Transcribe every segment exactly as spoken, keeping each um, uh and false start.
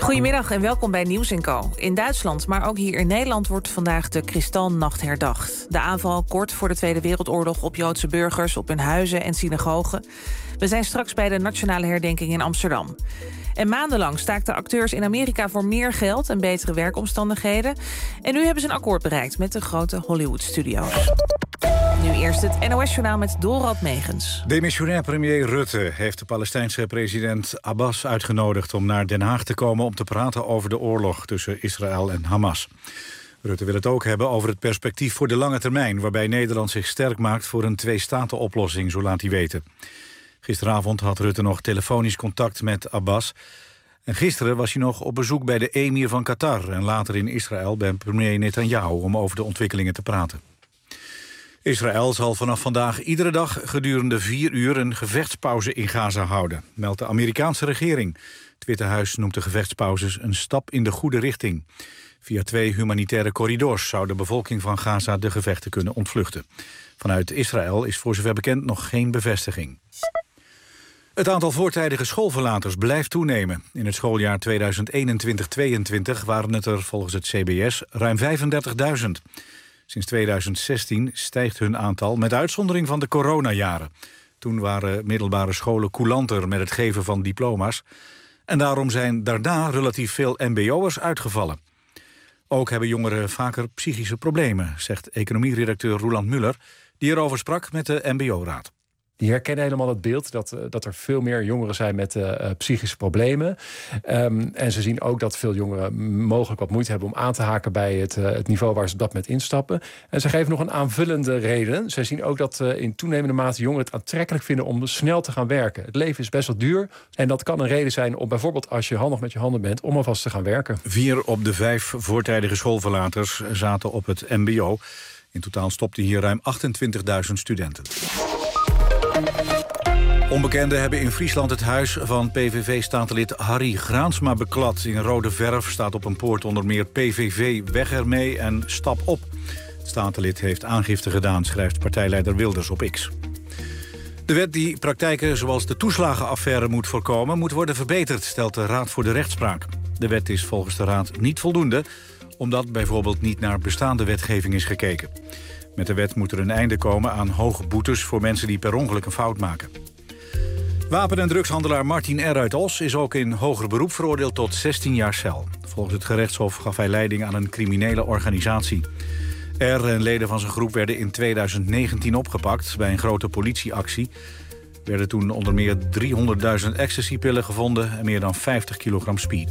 Goedemiddag en welkom bij Nieuws en Co. In Duitsland, maar ook hier in Nederland wordt vandaag de Kristallnacht herdacht. De aanval kort voor de Tweede Wereldoorlog op Joodse burgers, op hun huizen en synagogen. We zijn straks bij de nationale herdenking in Amsterdam. En maandenlang staakten acteurs in Amerika voor meer geld en betere werkomstandigheden. En nu hebben ze een akkoord bereikt met de grote Hollywood-studio's. Nu eerst het N O S-journaal met Dorald Megens. Demissionair premier Rutte heeft de Palestijnse president Abbas uitgenodigd om naar Den Haag te komen om te praten over de oorlog tussen Israël en Hamas. Rutte wil het ook hebben over het perspectief voor de lange termijn, waarbij Nederland zich sterk maakt voor een twee-staten-oplossing, zo laat hij weten. Gisteravond had Rutte nog telefonisch contact met Abbas. En gisteren was hij nog op bezoek bij de emir van Qatar en later in Israël bij premier Netanyahu om over de ontwikkelingen te praten. Israël zal vanaf vandaag iedere dag gedurende vier uur een gevechtspauze in Gaza houden, meldt de Amerikaanse regering. Het Witte Huis noemt de gevechtspauzes een stap in de goede richting. Via twee humanitaire corridors zou de bevolking van Gaza de gevechten kunnen ontvluchten. Vanuit Israël is voor zover bekend nog geen bevestiging. Het aantal voortijdige schoolverlaters blijft toenemen. In het schooljaar tweeduizend eenentwintig tweeëntwintig waren het er volgens het C B S ruim vijfendertigduizend. Sinds tweeduizend zestien stijgt hun aantal met uitzondering van de coronajaren. Toen waren middelbare scholen coulanter met het geven van diploma's. En daarom zijn daarna relatief veel mbo'ers uitgevallen. Ook hebben jongeren vaker psychische problemen, zegt economieredacteur Roeland Muller, die erover sprak met de mbo-raad. Die herkennen helemaal het beeld dat, dat er veel meer jongeren zijn met uh, psychische problemen. Um, en ze zien ook dat veel jongeren mogelijk wat moeite hebben om aan te haken bij het, uh, het niveau waar ze op dat moment instappen. En ze geven nog een aanvullende reden. Ze zien ook dat uh, in toenemende mate jongeren het aantrekkelijk vinden om snel te gaan werken. Het leven is best wel duur en dat kan een reden zijn om bijvoorbeeld als je handig met je handen bent om alvast te gaan werken. Vier op de vijf voortijdige schoolverlaters zaten op het mbo. In totaal stopten hier ruim achtentwintigduizend studenten. Onbekenden hebben in Friesland het huis van P V V-statenlid Harry Graansma beklad. In rode verf staat op een poort onder meer P V V weg ermee en stap op. Het statenlid heeft aangifte gedaan, schrijft partijleider Wilders op X. De wet die praktijken zoals de toeslagenaffaire moet voorkomen, moet worden verbeterd, stelt de Raad voor de Rechtspraak. De wet is volgens de Raad niet voldoende, omdat bijvoorbeeld niet naar bestaande wetgeving is gekeken. Met de wet moet er een einde komen aan hoge boetes voor mensen die per ongeluk een fout maken. Wapen- en drugshandelaar Martin R. uit Os is ook in hoger beroep veroordeeld tot zestien jaar cel. Volgens het gerechtshof gaf hij leiding aan een criminele organisatie. R. en leden van zijn groep werden in tweeduizend negentien opgepakt bij een grote politieactie. Er werden toen onder meer driehonderdduizend ecstasypillen gevonden en meer dan vijftig kilogram speed.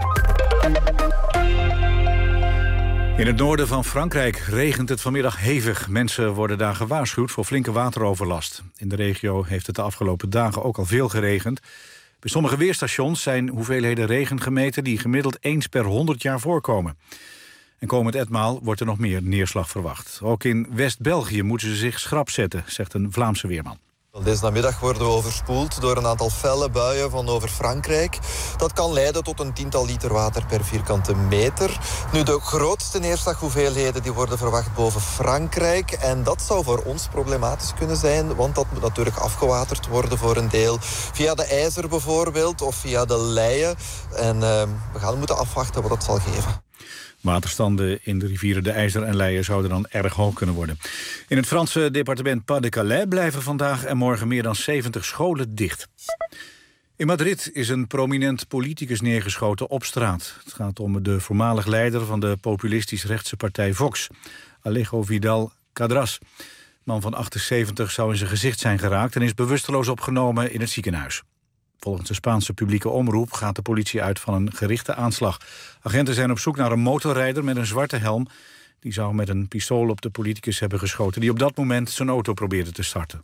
In het noorden van Frankrijk regent het vanmiddag hevig. Mensen worden daar gewaarschuwd voor flinke wateroverlast. In de regio heeft het de afgelopen dagen ook al veel geregend. Bij sommige weerstations zijn hoeveelheden regen gemeten die gemiddeld eens per honderd jaar voorkomen. En komend etmaal wordt er nog meer neerslag verwacht. Ook in West-België moeten ze zich schrap zetten, zegt een Vlaamse weerman. Deze namiddag worden we overspoeld door een aantal felle buien van over Frankrijk. Dat kan leiden tot een tiental liter water per vierkante meter. Nu, de grootste neerslaghoeveelheden die worden verwacht boven Frankrijk. En dat zou voor ons problematisch kunnen zijn, want dat moet natuurlijk afgewaterd worden voor een deel. Via de IJzer bijvoorbeeld, of via de Leie. En uh, we gaan moeten afwachten wat dat zal geven. Waterstanden in de rivieren de IJzer en Leie zouden dan erg hoog kunnen worden. In het Franse departement Pas-de-Calais blijven vandaag en morgen meer dan zeventig scholen dicht. In Madrid is een prominent politicus neergeschoten op straat. Het gaat om de voormalig leider van de populistisch-rechtse partij Vox, Alejo Vidal Cadras. De man van achtenzeventig zou in zijn gezicht zijn geraakt en is bewusteloos opgenomen in het ziekenhuis. Volgens de Spaanse publieke omroep gaat de politie uit van een gerichte aanslag. Agenten zijn op zoek naar een motorrijder met een zwarte helm. Die zou met een pistool op de politicus hebben geschoten, die op dat moment zijn auto probeerde te starten.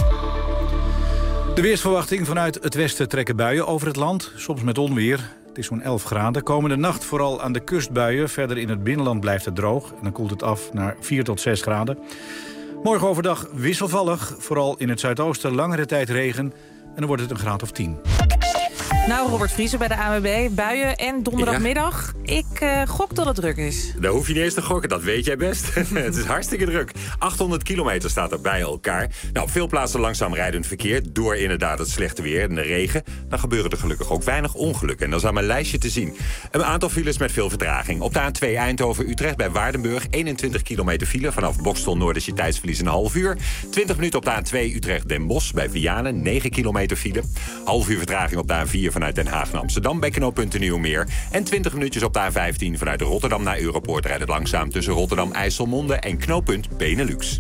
De weersverwachting: vanuit het westen trekken buien over het land, soms met onweer. Het is zo'n elf graden. Komende nacht vooral aan de kust buien. Verder in het binnenland blijft het droog en dan koelt het af naar vier tot zes graden. Morgen overdag wisselvallig, vooral in het zuidoosten langere tijd regen. En dan wordt het een graad of tien. Nou, Robert Vriezen bij de A N W B. Buien en donderdagmiddag. Ja. Ik uh, gok dat het druk is. Daar hoef je niet eens te gokken, dat weet jij best. Het is hartstikke druk. achthonderd kilometer staat er bij elkaar. Nou, op veel plaatsen langzaam rijdend verkeer. Door inderdaad het slechte weer en de regen. Dan gebeuren er gelukkig ook weinig ongelukken. En dat is aan mijn lijstje te zien. Een aantal files met veel vertraging. Op de A twee Eindhoven-Utrecht bij Waardenburg. eenentwintig kilometer file. Vanaf Bokstel Noord is je tijdsverlies een half uur. twintig minuten op de A twee Utrecht-Den Bosch bij Vianen. negen kilometer file. Half uur vertraging op de A vier vanuit Den Haag naar Amsterdam bij knooppunt Nieuwmeer. En twintig minuutjes op de A vijftien vanuit Rotterdam naar Europoort rijdt het langzaam tussen Rotterdam, IJsselmonde en knooppunt Benelux.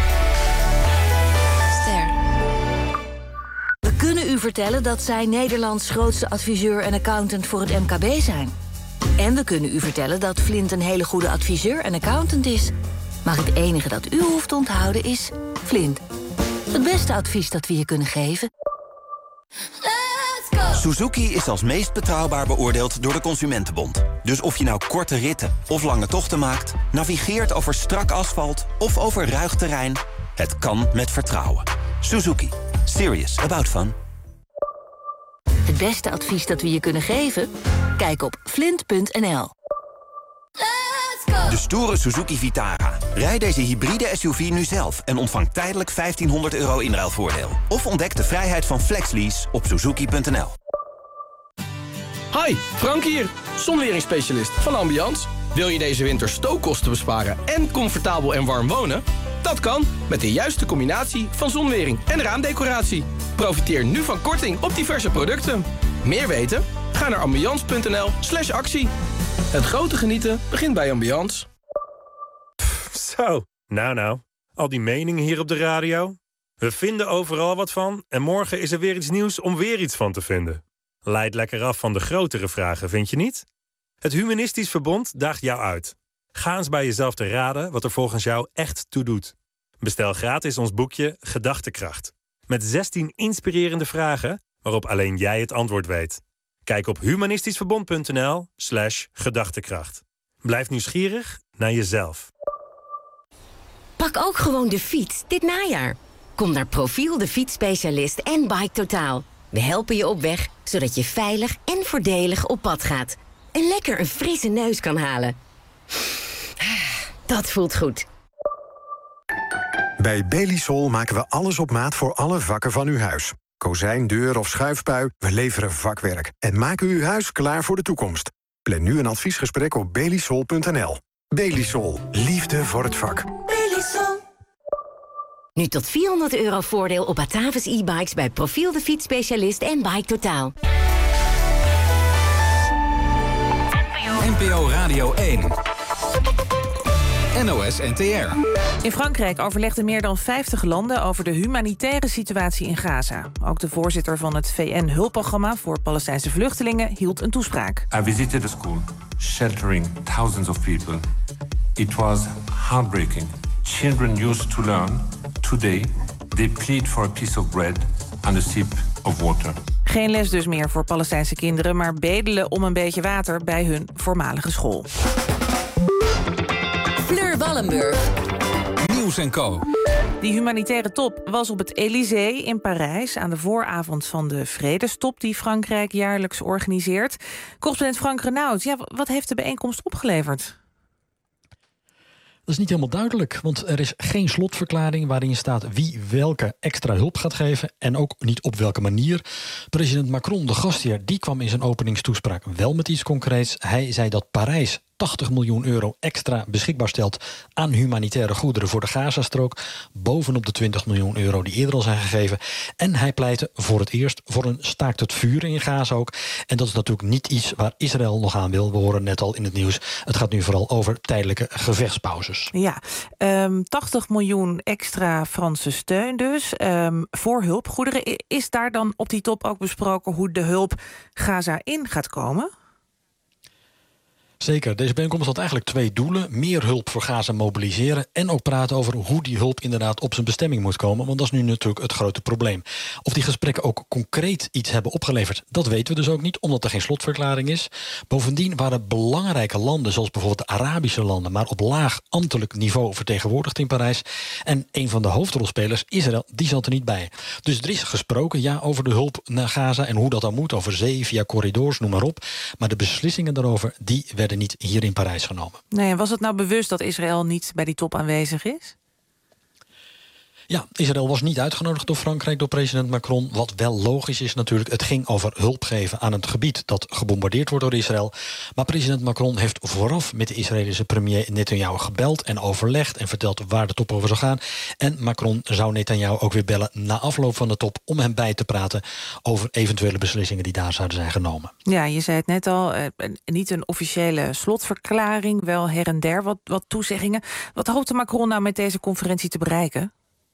Ster. We kunnen u vertellen dat zij Nederlands grootste adviseur en accountant voor het M K B zijn. En we kunnen u vertellen dat Flint een hele goede adviseur en accountant is. Maar het enige dat u hoeft te onthouden is Flint. Het beste advies dat we je kunnen geven. Suzuki is als meest betrouwbaar beoordeeld door de Consumentenbond. Dus of je nou korte ritten of lange tochten maakt, navigeert over strak asfalt of over ruig terrein, het kan met vertrouwen. Suzuki. Serious about fun. Het beste advies dat we je kunnen geven? Kijk op flint punt n l. De stoere Suzuki Vitara. Rijd deze hybride S U V nu zelf en ontvang tijdelijk vijftienhonderd euro inruilvoordeel. Of ontdek de vrijheid van FlexLease op suzuki punt n l. Hi, Frank hier, zonweringsspecialist van Ambiance. Wil je deze winter stookkosten besparen en comfortabel en warm wonen? Dat kan met de juiste combinatie van zonwering en raamdecoratie. Profiteer nu van korting op diverse producten. Meer weten? Ga naar ambiance punt n l slash actie. Het grote genieten begint bij Ambiance. Zo, nou nou, al die meningen hier op de radio. We vinden overal wat van en morgen is er weer iets nieuws om weer iets van te vinden. Leid lekker af van de grotere vragen, vind je niet? Het Humanistisch Verbond daagt jou uit. Ga eens bij jezelf te raden wat er volgens jou echt toe doet. Bestel gratis ons boekje Gedachtekracht. Met zestien inspirerende vragen waarop alleen jij het antwoord weet. Kijk op humanistischverbond punt n l slash gedachtekracht. Blijf nieuwsgierig naar jezelf. Pak ook gewoon de fiets dit najaar. Kom naar Profiel, de fietsspecialist en Bike Totaal. We helpen je op weg, zodat je veilig en voordelig op pad gaat. En lekker een frisse neus kan halen. Dat voelt goed. Bij Belisol maken we alles op maat voor alle vakken van uw huis. Kozijn, deur of schuifpui, we leveren vakwerk. En maken uw huis klaar voor de toekomst. Plan nu een adviesgesprek op belisol punt n l. Belisol. Liefde voor het vak. Belisol. Nu tot vierhonderd euro voordeel op Batavus e-bikes bij Profiel, de fietsspecialist en Bike Totaal. N P O Radio één. N O S N T R. In Frankrijk overlegden meer dan vijftig landen over de humanitaire situatie in Gaza. Ook de voorzitter van het V N-hulpprogramma voor Palestijnse vluchtelingen hield een toespraak. I visited a school, sheltering thousands of people. It was heartbreaking. Children used to learn. Today, they plead for a piece of bread and a sip of water. Geen les dus meer voor Palestijnse kinderen, maar bedelen om een beetje water bij hun voormalige school. Fleur Wallenburg. Nieuws en Co. Die humanitaire top was op het Élysée in Parijs aan de vooravond van de Vredestop die Frankrijk jaarlijks organiseert. Correspondent Frank Renaud, ja, wat heeft de bijeenkomst opgeleverd? Dat is niet helemaal duidelijk, want er is geen slotverklaring waarin staat wie welke extra hulp gaat geven en ook niet op welke manier. President Macron, de gastheer, die kwam in zijn openingstoespraak wel met iets concreets. Hij zei dat Parijs tachtig miljoen euro extra beschikbaar stelt aan humanitaire goederen voor de Gazastrook, bovenop de twintig miljoen euro die eerder al zijn gegeven. En hij pleitte voor het eerst voor een staakt het vuren in Gaza ook. En dat is natuurlijk niet iets waar Israël nog aan wil. We horen net al in het nieuws. Het gaat nu vooral over tijdelijke gevechtspauzes. Ja, um, tachtig miljoen extra Franse steun dus um, voor hulpgoederen. Is daar dan op die top ook besproken hoe de hulp Gaza in gaat komen? Zeker. Deze bijeenkomst had eigenlijk twee doelen. Meer hulp voor Gaza mobiliseren en ook praten over hoe die hulp inderdaad op zijn bestemming moet komen. Want dat is nu natuurlijk het grote probleem. Of die gesprekken ook concreet iets hebben opgeleverd, dat weten we dus ook niet, omdat er geen slotverklaring is. Bovendien waren belangrijke landen, zoals bijvoorbeeld de Arabische landen, maar op laag ambtelijk niveau vertegenwoordigd in Parijs. En een van de hoofdrolspelers, Israël, die zat er niet bij. Dus er is gesproken, ja, over de hulp naar Gaza en hoe dat dan moet, over zee, via corridors, noem maar op. Maar de beslissingen daarover, die werden niet hier in Parijs genomen. Nee, was het nou bewust dat Israël niet bij die top aanwezig is? Ja, Israël was niet uitgenodigd door Frankrijk, door president Macron. Wat wel logisch is natuurlijk, het ging over hulp geven aan het gebied dat gebombardeerd wordt door Israël. Maar president Macron heeft vooraf met de Israëlische premier Netanyahu gebeld en overlegd en verteld waar de top over zou gaan. En Macron zou Netanyahu ook weer bellen na afloop van de top om hem bij te praten over eventuele beslissingen die daar zouden zijn genomen. Ja, je zei het net al, eh, niet een officiële slotverklaring, wel her en der wat, wat toezeggingen. Wat hoopte Macron nou met deze conferentie te bereiken?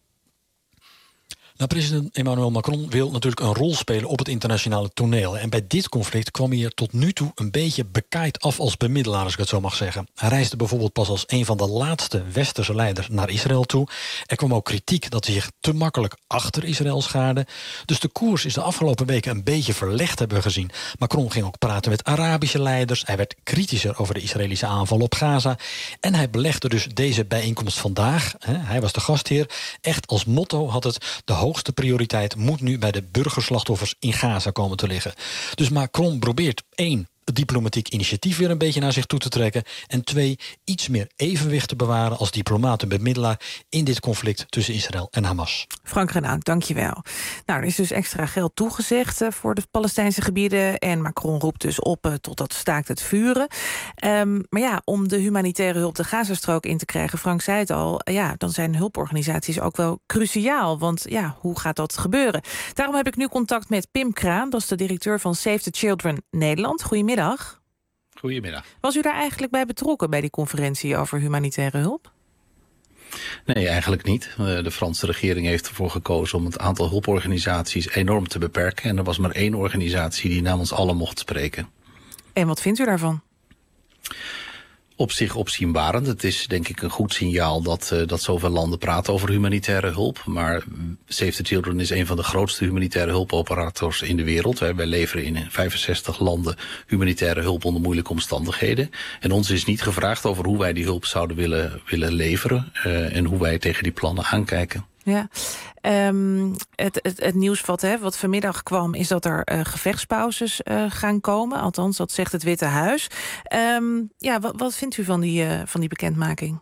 Nou, president Emmanuel Macron wil natuurlijk een rol spelen op het internationale toneel. En bij dit conflict kwam hij er tot nu toe een beetje bekaaid af als bemiddelaar, als ik het zo mag zeggen. Hij reisde bijvoorbeeld pas als een van de laatste westerse leiders naar Israël toe. Er kwam ook kritiek dat hij zich te makkelijk achter Israël schaarde. Dus de koers is de afgelopen weken een beetje verlegd, hebben we gezien. Macron ging ook praten met Arabische leiders. Hij werd kritischer over de Israëlische aanval op Gaza. En hij belegde dus deze bijeenkomst vandaag, hè, hij was de gastheer, echt als motto had het: de hoogste prioriteit moet nu bij de burgerslachtoffers in Gaza komen te liggen. Dus Macron probeert één, het diplomatiek initiatief weer een beetje naar zich toe te trekken. En twee, iets meer evenwicht te bewaren als diplomaat en bemiddelaar in dit conflict tussen Israël en Hamas. Frank Renaud, dankjewel. Nou, er is dus extra geld toegezegd uh, voor de Palestijnse gebieden. En Macron roept dus op uh, tot dat staakt het vuren. Um, maar ja, om de humanitaire hulp de Gazastrook in te krijgen, Frank zei het al, uh, ja, dan zijn hulporganisaties ook wel cruciaal. Want ja, hoe gaat dat gebeuren? Daarom heb ik nu contact met Pim Kraan, dat is de directeur van Save the Children Nederland. Goedemiddag. Goedemiddag. Goedemiddag. Was u daar eigenlijk bij betrokken bij die conferentie over humanitaire hulp? Nee, eigenlijk niet. De Franse regering heeft ervoor gekozen om het aantal hulporganisaties enorm te beperken. En er was maar één organisatie die namens allen mocht spreken. En wat vindt u daarvan? Op zich opzienbarend. Het is denk ik een goed signaal dat, uh, dat zoveel landen praten over humanitaire hulp. Maar Save the Children is een van de grootste humanitaire hulpoperators in de wereld. Wij, wij leveren in vijfenzestig landen humanitaire hulp onder moeilijke omstandigheden. En ons is niet gevraagd over hoe wij die hulp zouden willen, willen leveren. Uh, en hoe wij tegen die plannen aankijken. Ja, um, het, het, het nieuws wat, hè, wat vanmiddag kwam is dat er uh, gevechtspauzes uh, gaan komen. Althans, dat zegt het Witte Huis. Um, ja, wat, wat vindt u van die, uh, van die bekendmaking?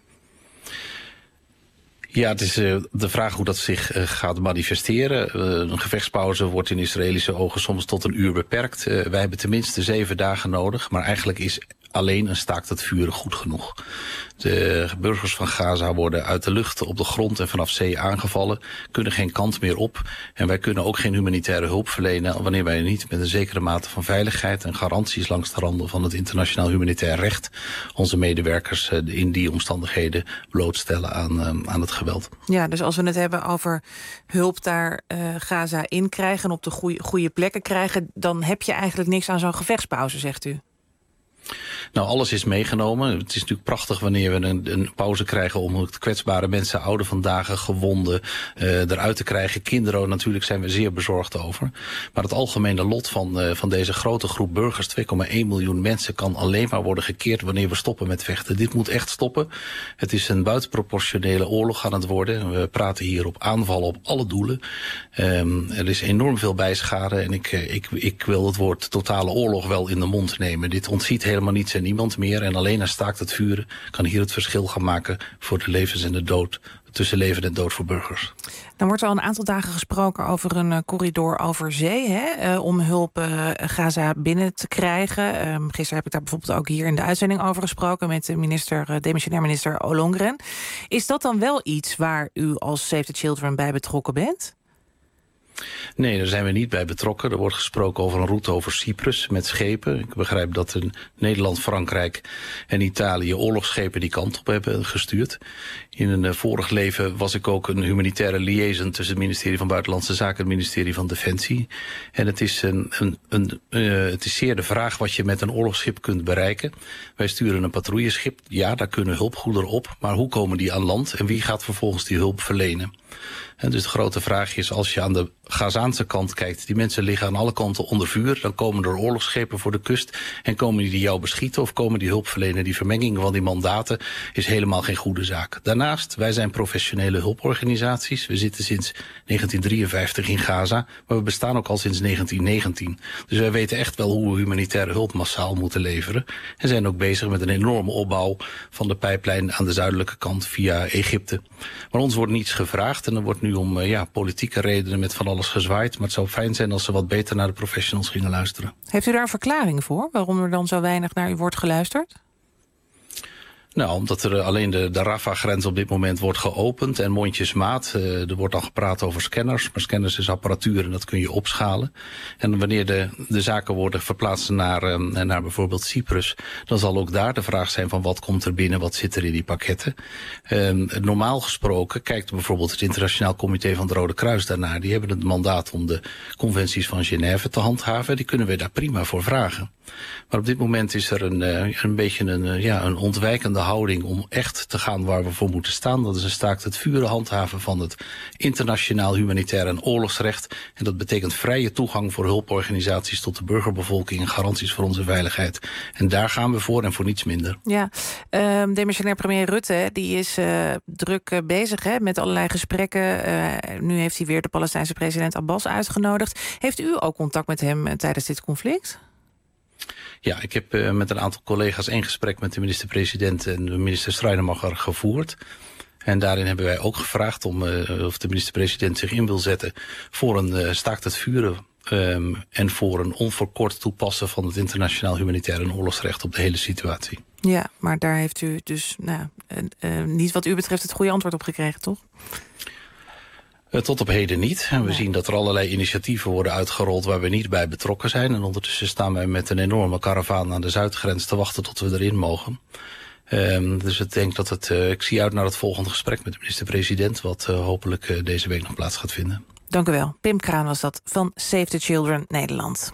Ja, het is uh, de vraag hoe dat zich uh, gaat manifesteren. Uh, een gevechtspauze wordt in Israëlische ogen soms tot een uur beperkt. Uh, wij hebben tenminste zeven dagen nodig, maar eigenlijk is alleen een staakt het vuren goed genoeg. De burgers van Gaza worden uit de lucht, op de grond en vanaf zee aangevallen, kunnen geen kant meer op. En wij kunnen ook geen humanitaire hulp verlenen wanneer wij niet met een zekere mate van veiligheid en garanties langs de randen van het internationaal humanitair recht onze medewerkers in die omstandigheden blootstellen aan, aan het geweld. Ja, dus als we het hebben over hulp daar uh, Gaza in krijgen en op de goede, goede plekken krijgen, dan heb je eigenlijk niks aan zo'n gevechtspauze, zegt u? Nou, alles is meegenomen. Het is natuurlijk prachtig wanneer we een, een pauze krijgen om kwetsbare mensen, ouden vandaag, gewonden, uh, eruit te krijgen. Kinderen, natuurlijk zijn we zeer bezorgd over. Maar het algemene lot van, uh, van deze grote groep burgers, twee komma één miljoen mensen, kan alleen maar worden gekeerd wanneer we stoppen met vechten. Dit moet echt stoppen. Het is een buitenproportionele oorlog aan het worden. We praten hier op aanvallen op alle doelen. Um, er is enorm veel bijschade en ik, ik, ik wil het woord totale oorlog wel in de mond nemen. Dit ontziet helemaal niets en niemand meer. En alleen een staakt het vuren kan hier het verschil gaan maken voor de levens en de dood, tussen leven en dood voor burgers. Dan wordt er al een aantal dagen gesproken over een uh, corridor over zee, hè, uh, om hulp uh, Gaza binnen te krijgen. Um, gisteren heb ik daar bijvoorbeeld ook hier in de uitzending over gesproken met de minister, uh, demissionair minister Ollongren. Is dat dan wel iets waar u als Save the Children bij betrokken bent? Nee, daar zijn we niet bij betrokken. Er wordt gesproken over een route over Cyprus met schepen. Ik begrijp dat in Nederland, Frankrijk en Italië oorlogsschepen die kant op hebben gestuurd. In een uh, vorig leven was ik ook een humanitaire liaison tussen het ministerie van Buitenlandse Zaken en het ministerie van Defensie. En het is, een, een, een, uh, het is zeer de vraag wat je met een oorlogsschip kunt bereiken. Wij sturen een patrouilleschip. Ja, daar kunnen hulpgoederen op. Maar hoe komen die aan land en wie gaat vervolgens die hulp verlenen? En dus de grote vraag is, als je aan de Gazaanse kant kijkt, die mensen liggen aan alle kanten onder vuur, dan komen er oorlogsschepen voor de kust en komen die jou beschieten of komen die hulp verlenen. Die vermenging van die mandaten is helemaal geen goede zaak. Daarnaast, wij zijn professionele hulporganisaties. We zitten sinds negentien drieënvijftig in Gaza, maar we bestaan ook al sinds negentien negentien. Dus wij weten echt wel hoe we humanitaire hulp massaal moeten leveren en zijn ook bezig met een enorme opbouw van de pijplijn aan de zuidelijke kant via Egypte. Maar ons wordt niets gevraagd en er wordt nu om uh, ja, politieke redenen met van alles gezwaaid. Maar het zou fijn zijn als ze wat beter naar de professionals gingen luisteren. Heeft u daar een verklaring voor? Waarom er dan zo weinig naar u wordt geluisterd? Nou, omdat er alleen de, de Rafah-grens op dit moment wordt geopend en mondjesmaat. Uh, er wordt dan gepraat over scanners. Maar scanners is apparatuur en dat kun je opschalen. En wanneer de, de zaken worden verplaatst naar, uh, naar bijvoorbeeld Cyprus, dan zal ook daar de vraag zijn van wat komt er binnen, wat zit er in die pakketten. Uh, normaal gesproken kijkt bijvoorbeeld het Internationaal Comité van het Rode Kruis daarnaar. Die hebben het mandaat om de conventies van Genève te handhaven. Die kunnen we daar prima voor vragen. Maar op dit moment is er een, uh, een beetje een, uh, ja, een ontwijkende houding om echt te gaan waar we voor moeten staan. Dat is een staakt het vuren handhaven van het internationaal humanitair en oorlogsrecht. En dat betekent vrije toegang voor hulporganisaties tot de burgerbevolking en garanties voor onze veiligheid. En daar gaan we voor en voor niets minder. Ja, uh, demissionair premier Rutte die is uh, druk uh, bezig hè, met allerlei gesprekken. Uh, nu heeft hij weer de Palestijnse president Abbas uitgenodigd. Heeft u ook contact met hem uh, tijdens dit conflict? Ja, ik heb uh, met een aantal collega's één gesprek met de minister-president en de minister Schrijnemacher gevoerd. En daarin hebben wij ook gevraagd om uh, of de minister-president zich in wil zetten voor een uh, staakt het vuren um, en voor een onverkort toepassen van het internationaal humanitair en oorlogsrecht op de hele situatie. Ja, maar daar heeft u dus nou, uh, uh, niet wat u betreft het goede antwoord op gekregen, toch? Tot op heden niet. En we zien dat er allerlei initiatieven worden uitgerold waar we niet bij betrokken zijn. En ondertussen staan wij met een enorme karavaan aan de zuidgrens te wachten tot we erin mogen. Um, dus ik denk dat het, uh, ik zie uit naar het volgende gesprek met de minister-president, wat uh, hopelijk uh, deze week nog plaats gaat vinden. Dank u wel. Pim Kraan was dat van Save the Children Nederland.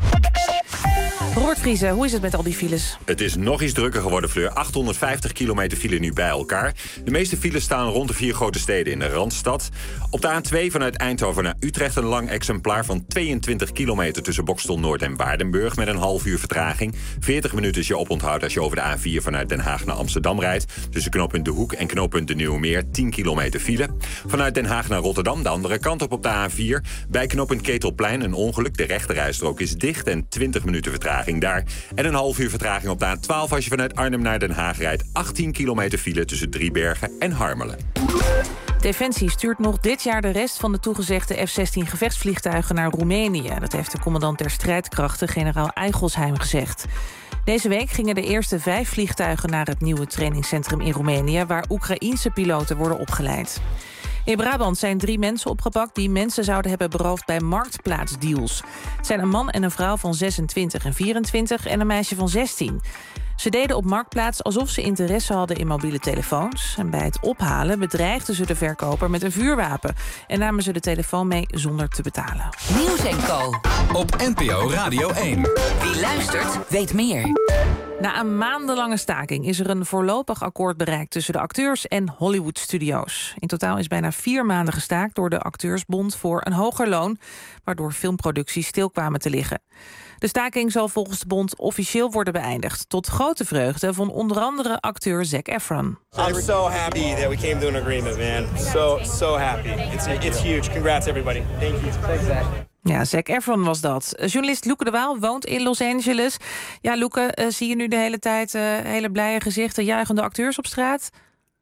Robert Vriese, hoe is het met al die files? Het is nog iets drukker geworden, Fleur. achthonderdvijftig kilometer file nu bij elkaar. De meeste files staan rond de vier grote steden in de Randstad. Op de A twee vanuit Eindhoven naar Utrecht een lang exemplaar van tweeëntwintig kilometer tussen Boxtel Noord en Waardenburg met een half uur vertraging. veertig minuten is je oponthoud als je over de A vier vanuit Den Haag naar Amsterdam rijdt. Tussen knooppunt De Hoek en knooppunt De Nieuwe Meer tien kilometer file. Vanuit Den Haag naar Rotterdam de andere kant op op de A vier. Bij knooppunt Ketelplein een ongeluk. De rechterrijstrook is dicht en twintig minuten vertraging daar. En een half uur vertraging op de A twaalf als je vanuit Arnhem naar Den Haag rijdt. achttien kilometer file tussen Driebergen en Harmelen. Defensie stuurt nog dit jaar de rest van de toegezegde F zestien gevechtsvliegtuigen naar Roemenië. Dat heeft de commandant der strijdkrachten, generaal Eigelsheim, gezegd. Deze week gingen de eerste vijf vliegtuigen naar het nieuwe trainingscentrum in Roemenië, waar Oekraïense piloten worden opgeleid. In Brabant zijn drie mensen opgepakt die mensen zouden hebben beroofd bij marktplaatsdeals. Het zijn een man en een vrouw van zesentwintig en vierentwintig en een meisje van zestien. Ze deden op Marktplaats alsof ze interesse hadden in mobiele telefoons. En bij het ophalen bedreigden ze de verkoper met een vuurwapen. En namen ze de telefoon mee zonder te betalen. Nieuws en Co. Op N P O Radio één. Wie luistert, weet meer. Na een maandenlange staking is er een voorlopig akkoord bereikt tussen de acteurs en Hollywood Studios. In totaal is bijna vier maanden gestaakt door de Acteursbond voor een hoger loon, waardoor filmproducties stil kwamen te liggen. De staking zal volgens de bond officieel worden beëindigd, tot grote vreugde van onder andere acteur Zac Efron. I'm so happy that we came to an agreement, man. So so happy. It's it's huge. Congrats everybody. Thank you. Thanks, Zac. Ja, Zac Efron was dat. Journalist Loeke de Waal woont in Los Angeles. Ja, Loeke, uh, zie je nu de hele tijd uh, hele blije gezichten, juichende acteurs op straat?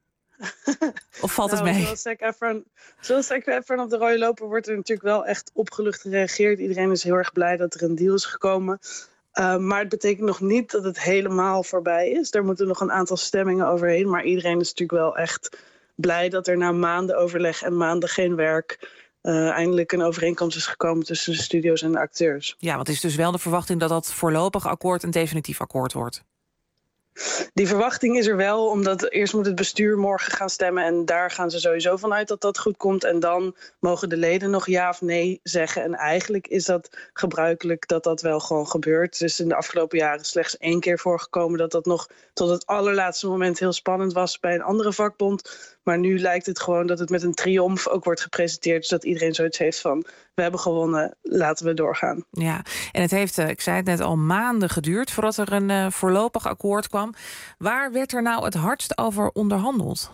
Of valt nou, het mee? Zoals Zac Efron, zoals Zac Efron op de rode loper wordt er natuurlijk wel echt opgelucht gereageerd. Iedereen is heel erg blij dat er een deal is gekomen. Uh, maar het betekent nog niet dat het helemaal voorbij is. Er moeten nog een aantal stemmingen overheen. Maar iedereen is natuurlijk wel echt blij dat er na maanden overleg en maanden geen werk uh, eindelijk een overeenkomst is gekomen tussen de studio's en de acteurs. Ja, want het is dus wel de verwachting dat dat voorlopig akkoord een definitief akkoord wordt. Die verwachting is er wel, omdat eerst moet het bestuur morgen gaan stemmen en daar gaan ze sowieso vanuit dat dat goed komt. En dan mogen de leden nog ja of nee zeggen. En eigenlijk is dat gebruikelijk dat dat wel gewoon gebeurt. Het is in de afgelopen jaren slechts één keer voorgekomen dat dat nog tot het allerlaatste moment heel spannend was bij een andere vakbond. Maar nu lijkt het gewoon dat het met een triomf ook wordt gepresenteerd. Dus dat iedereen zoiets heeft van, we hebben gewonnen, laten we doorgaan. Ja, en het heeft, ik zei het net, al maanden geduurd voordat er een uh, voorlopig akkoord kwam. Waar werd er nou het hardst over onderhandeld?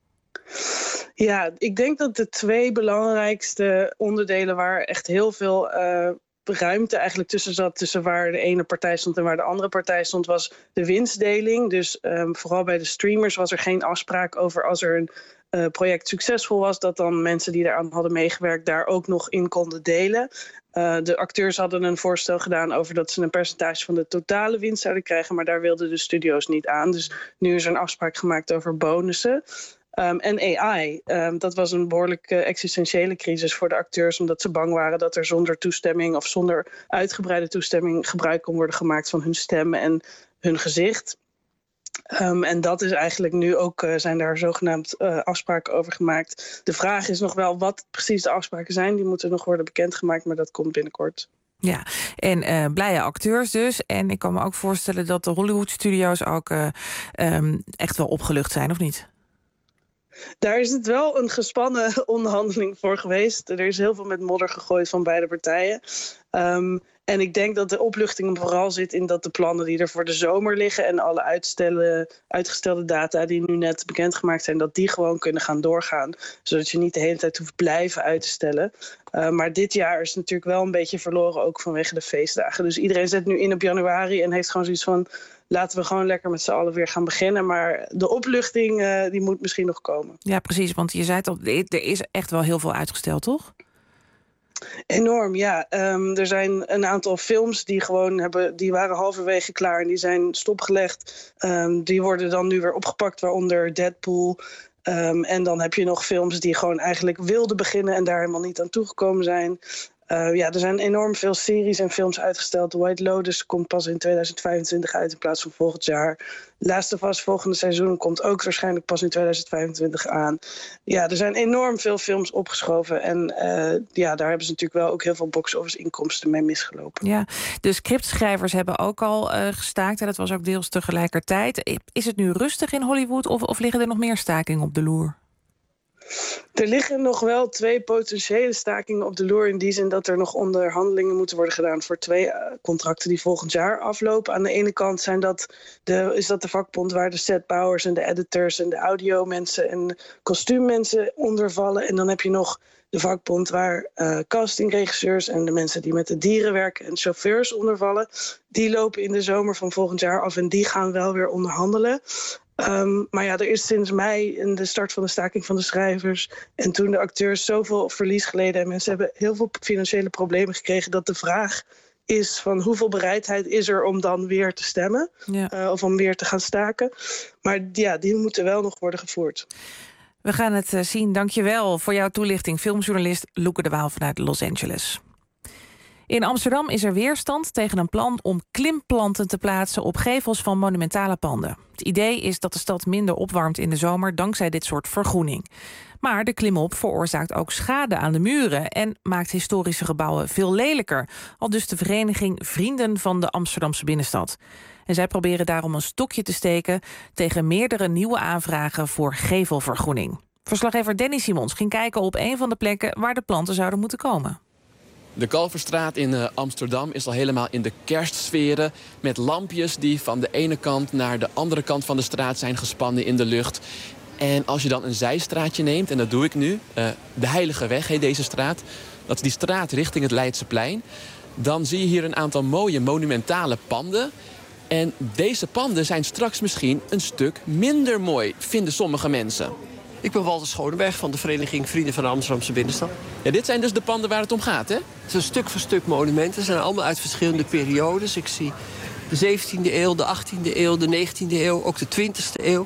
Ja, ik denk dat de twee belangrijkste onderdelen waar echt heel veel Uh, ruimte eigenlijk tussen zat, tussen waar de ene partij stond en waar de andere partij stond, was de winstdeling. Dus um, vooral bij de streamers was er geen afspraak over als er een uh, project succesvol was, dat dan mensen die daaraan hadden meegewerkt daar ook nog in konden delen. Uh, de acteurs hadden een voorstel gedaan over dat ze een percentage van de totale winst zouden krijgen, maar daar wilden de studio's niet aan. Dus nu is er een afspraak gemaakt over bonussen. Um, en A I, um, dat was een behoorlijk uh, existentiële crisis voor de acteurs, omdat ze bang waren dat er zonder toestemming of zonder uitgebreide toestemming gebruik kon worden gemaakt van hun stem en hun gezicht. Um, en dat is eigenlijk nu ook, uh, zijn daar zogenaamd uh, afspraken over gemaakt. De vraag is nog wel wat precies de afspraken zijn. Die moeten nog worden bekendgemaakt, maar dat komt binnenkort. Ja, en uh, blije acteurs dus. En ik kan me ook voorstellen dat de Hollywood-studio's ook uh, um, echt wel opgelucht zijn, of niet? Daar is het wel een gespannen onderhandeling voor geweest. Er is heel veel met modder gegooid van beide partijen. Um, en ik denk dat de opluchting vooral zit in dat de plannen die er voor de zomer liggen en alle uitstellen, uitgestelde data die nu net bekendgemaakt zijn, dat die gewoon kunnen gaan doorgaan. Zodat je niet de hele tijd hoeft blijven uit te stellen. Uh, maar dit jaar is natuurlijk wel een beetje verloren, ook vanwege de feestdagen. Dus iedereen zet nu in op januari en heeft gewoon zoiets van, laten we gewoon lekker met z'n allen weer gaan beginnen. Maar de opluchting uh, die moet misschien nog komen. Ja, precies. Want je zei het al, er is echt wel heel veel uitgesteld, toch? Enorm, ja. Um, er zijn een aantal films die gewoon hebben, die waren halverwege klaar en die zijn stopgelegd. Um, die worden dan nu weer opgepakt, waaronder Deadpool. Um, en dan heb je nog films die gewoon eigenlijk wilden beginnen en daar helemaal niet aan toegekomen zijn. Uh, ja, er zijn enorm veel series en films uitgesteld. White Lotus komt pas in tweeduizend vijfentwintig uit in plaats van volgend jaar. Last of Us volgende seizoen komt ook waarschijnlijk pas in tweeduizend vijfentwintig aan. Ja, er zijn enorm veel films opgeschoven. En uh, ja, daar hebben ze natuurlijk wel ook heel veel box-office inkomsten mee misgelopen. Ja, de scriptschrijvers hebben ook al uh, gestaakt. En dat was ook deels tegelijkertijd. Is het nu rustig in Hollywood of, of liggen er nog meer stakingen op de loer? Er liggen nog wel twee potentiële stakingen op de loer, in die zin dat er nog onderhandelingen moeten worden gedaan voor twee contracten die volgend jaar aflopen. Aan de ene kant zijn dat de, is dat de vakbond waar de setbouwers en de editors en de audiomensen en kostuummensen onder vallen. En dan heb je nog de vakbond waar uh, castingregisseurs en de mensen die met de dieren werken en chauffeurs onder vallen. Die lopen in de zomer van volgend jaar af en die gaan wel weer onderhandelen. Um, maar ja, er is sinds mei in de start van de staking van de schrijvers en toen de acteurs zoveel verlies geleden en mensen hebben heel veel financiële problemen gekregen dat de vraag is van hoeveel bereidheid is er om dan weer te stemmen, ja. uh, of om weer te gaan staken. Maar ja, die moeten wel nog worden gevoerd. We gaan het uh, zien. Dank je wel voor jouw toelichting. Filmjournalist Loeke de Waal vanuit Los Angeles. In Amsterdam is er weerstand tegen een plan om klimplanten te plaatsen op gevels van monumentale panden. Het idee is dat de stad minder opwarmt in de zomer dankzij dit soort vergroening. Maar de klimop veroorzaakt ook schade aan de muren en maakt historische gebouwen veel lelijker. Al dus de vereniging Vrienden van de Amsterdamse Binnenstad. En zij proberen daarom een stokje te steken tegen meerdere nieuwe aanvragen voor gevelvergroening. Verslaggever Danny Simons ging kijken op een van de plekken waar de planten zouden moeten komen. De Kalverstraat in uh, Amsterdam is al helemaal in de kerstsferen, met lampjes die van de ene kant naar de andere kant van de straat zijn gespannen in de lucht. En als je dan een zijstraatje neemt, en dat doe ik nu, uh, de Heilige Weg heet deze straat, dat is die straat richting het Leidseplein, dan zie je hier een aantal mooie monumentale panden. En deze panden zijn straks misschien een stuk minder mooi, vinden sommige mensen. Ik ben Walter Schoonenberg van de vereniging Vrienden van de Amsterdamse Binnenstad. Ja, dit zijn dus de panden waar het om gaat, hè? Het zijn stuk voor stuk monumenten. Ze zijn allemaal uit verschillende periodes. Ik zie de zeventiende eeuw, de achttiende eeuw, de negentiende eeuw, ook de twintigste eeuw.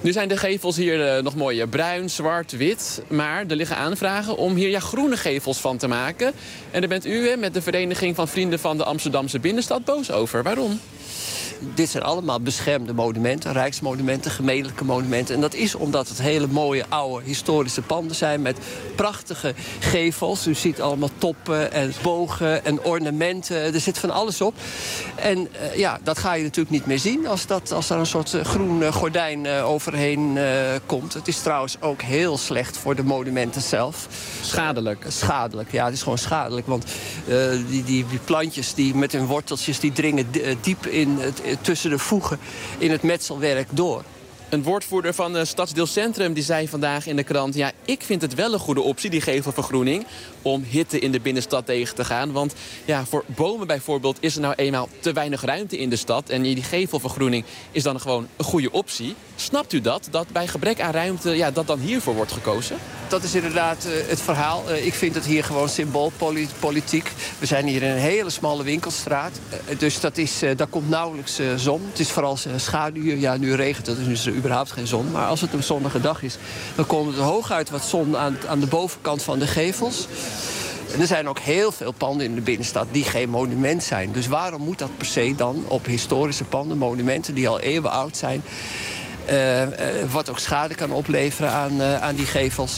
Nu zijn de gevels hier uh, nog mooi uh, bruin, zwart, wit. Maar er liggen aanvragen om hier ja, groene gevels van te maken. En daar bent u hè, met de Vereniging van Vrienden van de Amsterdamse Binnenstad boos over. Waarom? Dit zijn allemaal beschermde monumenten, rijksmonumenten, gemeentelijke monumenten. En dat is omdat het hele mooie, oude, historische panden zijn met prachtige gevels. U ziet allemaal toppen en bogen en ornamenten. Er zit van alles op. En uh, ja, dat ga je natuurlijk niet meer zien als, dat, als er een soort uh, groen uh, gordijn uh, overheen uh, komt. Het is trouwens ook heel slecht voor de monumenten zelf. Schadelijk? Uh, schadelijk, ja, het is gewoon schadelijk. Want uh, die, die, die plantjes die met hun worteltjes die dringen diep in het tussen de voegen in het metselwerk door. Een woordvoerder van uh, Stadsdeel Centrum die zei vandaag in de krant... ja, ik vind het wel een goede optie, die gevelvergroening... om hitte in de binnenstad tegen te gaan. Want ja, voor bomen bijvoorbeeld is er nou eenmaal te weinig ruimte in de stad... en die gevelvergroening is dan gewoon een goede optie. Snapt u dat, dat bij gebrek aan ruimte ja, dat dan hiervoor wordt gekozen? Dat is inderdaad uh, het verhaal. Uh, ik vind het hier gewoon symboolpolitiek. We zijn hier in een hele smalle winkelstraat. Uh, dus dat is, uh, daar komt nauwelijks uh, zon. Het is vooral uh, schaduw. Ja, nu regent het, dus is er überhaupt geen zon. Maar als het een zonnige dag is, dan komt er hooguit wat zon aan, aan de bovenkant van de gevels. En er zijn ook heel veel panden in de binnenstad die geen monument zijn. Dus waarom moet dat per se dan op historische panden, monumenten die al eeuwen oud zijn... Uh, uh, wat ook schade kan opleveren aan, uh, aan die gevels.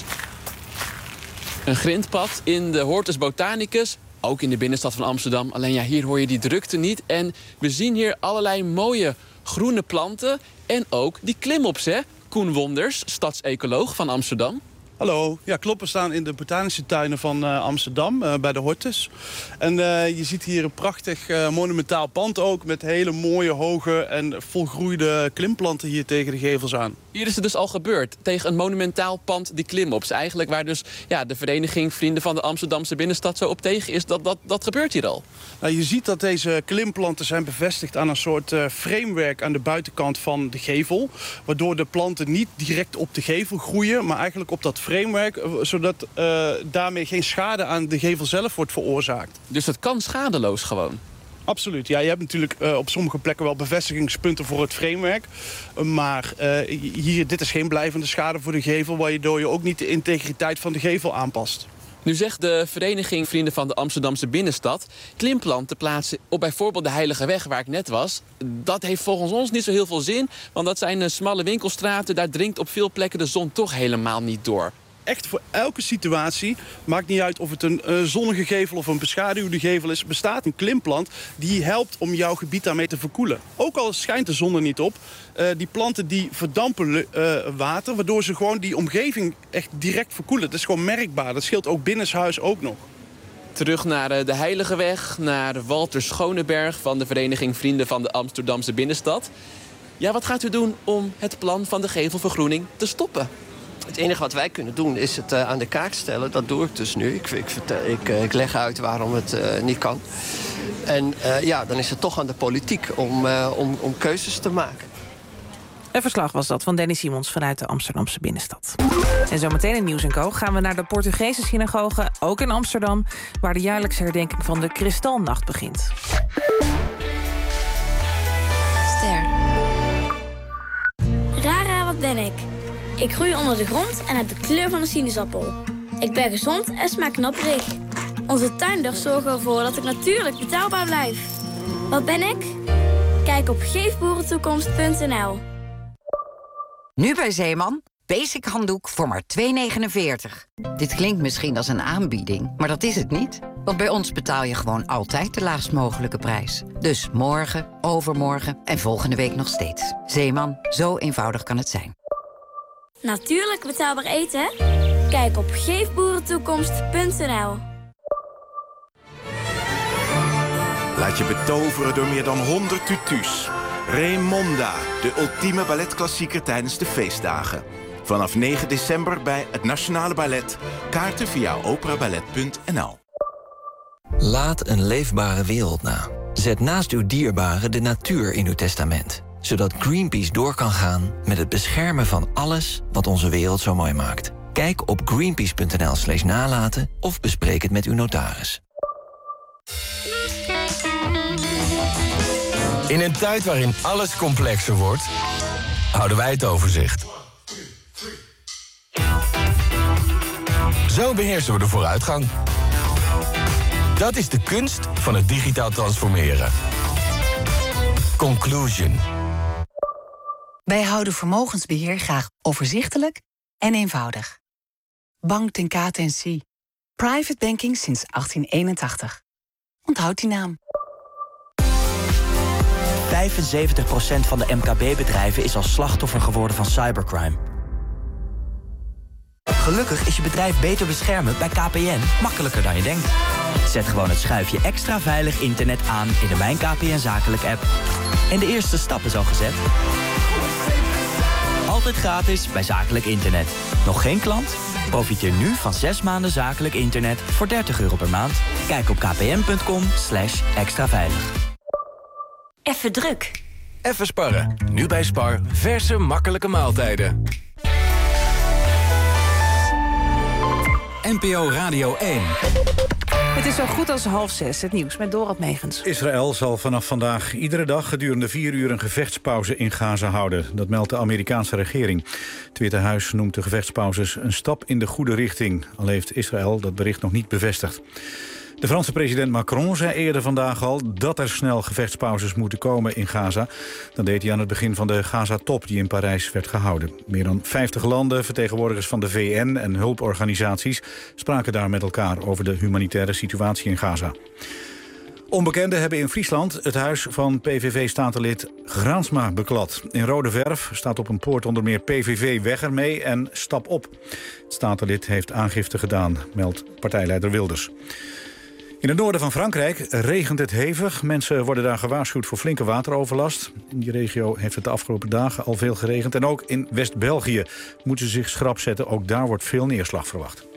Een grindpad in de Hortus Botanicus, ook in de binnenstad van Amsterdam. Alleen ja, hier hoor je die drukte niet. En we zien hier allerlei mooie groene planten en ook die klimops, hè? Koen Wonders, stadsecoloog van Amsterdam. Hallo, ja klopt, we staan in de botanische tuinen van uh, Amsterdam, uh, bij de Hortus. En uh, je ziet hier een prachtig uh, monumentaal pand ook... met hele mooie, hoge en volgroeide klimplanten hier tegen de gevels aan. Hier is het dus al gebeurd, tegen een monumentaal pand die klimops. Eigenlijk waar dus ja, de Vereniging Vrienden van de Amsterdamse Binnenstad zo op tegen is. Dat, dat, dat gebeurt hier al. Nou, je ziet dat deze klimplanten zijn bevestigd aan een soort uh, framework aan de buitenkant van de gevel. Waardoor de planten niet direct op de gevel groeien, maar eigenlijk op dat framework, zodat uh, daarmee geen schade aan de gevel zelf wordt veroorzaakt. Dus dat kan schadeloos gewoon? Absoluut. Ja, je hebt natuurlijk uh, op sommige plekken wel bevestigingspunten voor het framework. Uh, maar uh, hier, dit is geen blijvende schade voor de gevel, waardoor je ook niet de integriteit van de gevel aanpast. Nu zegt de Vereniging Vrienden van de Amsterdamse Binnenstad... klimplanten plaatsen op bijvoorbeeld de Heilige Weg waar ik net was. Dat heeft volgens ons niet zo heel veel zin. Want dat zijn uh, smalle winkelstraten. Daar dringt op veel plekken de zon toch helemaal niet door. Echt voor elke situatie, maakt niet uit of het een uh, zonnige gevel of een beschaduwde gevel is... bestaat een klimplant die helpt om jouw gebied daarmee te verkoelen. Ook al schijnt de zon er niet op, uh, die planten die verdampen uh, water... waardoor ze gewoon die omgeving echt direct verkoelen. Dat is gewoon merkbaar. Dat scheelt ook binnenshuis ook nog. Terug naar uh, de Heilige Weg, naar Walter Schoneberg... van de Vereniging Vrienden van de Amsterdamse Binnenstad. Ja, wat gaat u doen om het plan van de gevelvergroening te stoppen? Het enige wat wij kunnen doen is het uh, aan de kaak stellen. Dat doe ik dus nu. Ik, ik, ik, uh, ik leg uit waarom het uh, niet kan. En uh, ja, dan is het toch aan de politiek om, uh, om, om keuzes te maken. Een verslag was dat van Danny Simons vanuit de Amsterdamse binnenstad. En zometeen in Nieuws en Co gaan we naar de Portugese synagoge, ook in Amsterdam... waar de jaarlijkse herdenking van de Kristalnacht begint. Ster. Rara, wat ben ik? Ik groei onder de grond en heb de kleur van een sinaasappel. Ik ben gezond en smaak knapperig. Onze tuinders zorgen ervoor dat ik natuurlijk betaalbaar blijf. Wat ben ik? Kijk op geefboerentoekomst punt n l. Nu bij Zeeman, basic handdoek voor maar twee negenenveertig. Dit klinkt misschien als een aanbieding, maar dat is het niet. Want bij ons betaal je gewoon altijd de laagst mogelijke prijs. Dus morgen, overmorgen en volgende week nog steeds. Zeeman, zo eenvoudig kan het zijn. Natuurlijk betaalbaar eten? Kijk op geefboerentoekomst punt n l. Laat je betoveren door meer dan honderd tutus. Raymonda, de ultieme balletklassieker tijdens de feestdagen. Vanaf negen december bij het Nationale Ballet. Kaarten via operaballet punt n l. Laat een leefbare wereld na. Zet naast uw dierbaren de natuur in uw testament. Zodat Greenpeace door kan gaan met het beschermen van alles wat onze wereld zo mooi maakt. Kijk op greenpeace punt n l slash nalaten of bespreek het met uw notaris. In een tijd waarin alles complexer wordt, houden wij het overzicht. Zo beheersen we de vooruitgang. Dat is de kunst van het digitaal transformeren. Conclusion. Wij houden vermogensbeheer graag overzichtelijk en eenvoudig. Bank ten K T N C. Private banking sinds achttien eenentachtig. Onthoud die naam. vijfenzeventig procent van de M K B-bedrijven is als slachtoffer geworden van cybercrime. Gelukkig is je bedrijf beter beschermen bij K P N makkelijker dan je denkt. Zet gewoon het schuifje extra veilig internet aan in de Mijn K P N Zakelijk app. En de eerste stap is al gezet. Altijd gratis bij zakelijk internet. Nog geen klant? Profiteer nu van zes maanden zakelijk internet voor dertig euro per maand. Kijk op kpn.com slash extra veilig. Even druk. Even sparren. Nu bij Spar. Verse, makkelijke maaltijden. N P O Radio één. Het is zo goed als half zes. Het nieuws met Dorot Megens. Israël zal vanaf vandaag iedere dag gedurende vier uur een gevechtspauze in Gaza houden. Dat meldt de Amerikaanse regering. Het Witte Huis noemt de gevechtspauzes een stap in de goede richting. Al heeft Israël dat bericht nog niet bevestigd. De Franse president Macron zei eerder vandaag al dat er snel gevechtspauzes moeten komen in Gaza. Dat deed hij aan het begin van de Gaza-top die in Parijs werd gehouden. Meer dan vijftig landen, vertegenwoordigers van de V N en hulporganisaties spraken daar met elkaar over de humanitaire situatie in Gaza. Onbekenden hebben in Friesland het huis van P V V-statenlid Graansma beklad. In rode verf staat op een poort onder meer P V V weg ermee en stap op. Het statenlid heeft aangifte gedaan, meldt partijleider Wilders. In het noorden van Frankrijk regent het hevig. Mensen worden daar gewaarschuwd voor flinke wateroverlast. In die regio heeft het de afgelopen dagen al veel geregend. En ook in West-België moeten ze zich schrap zetten. Ook daar wordt veel neerslag verwacht.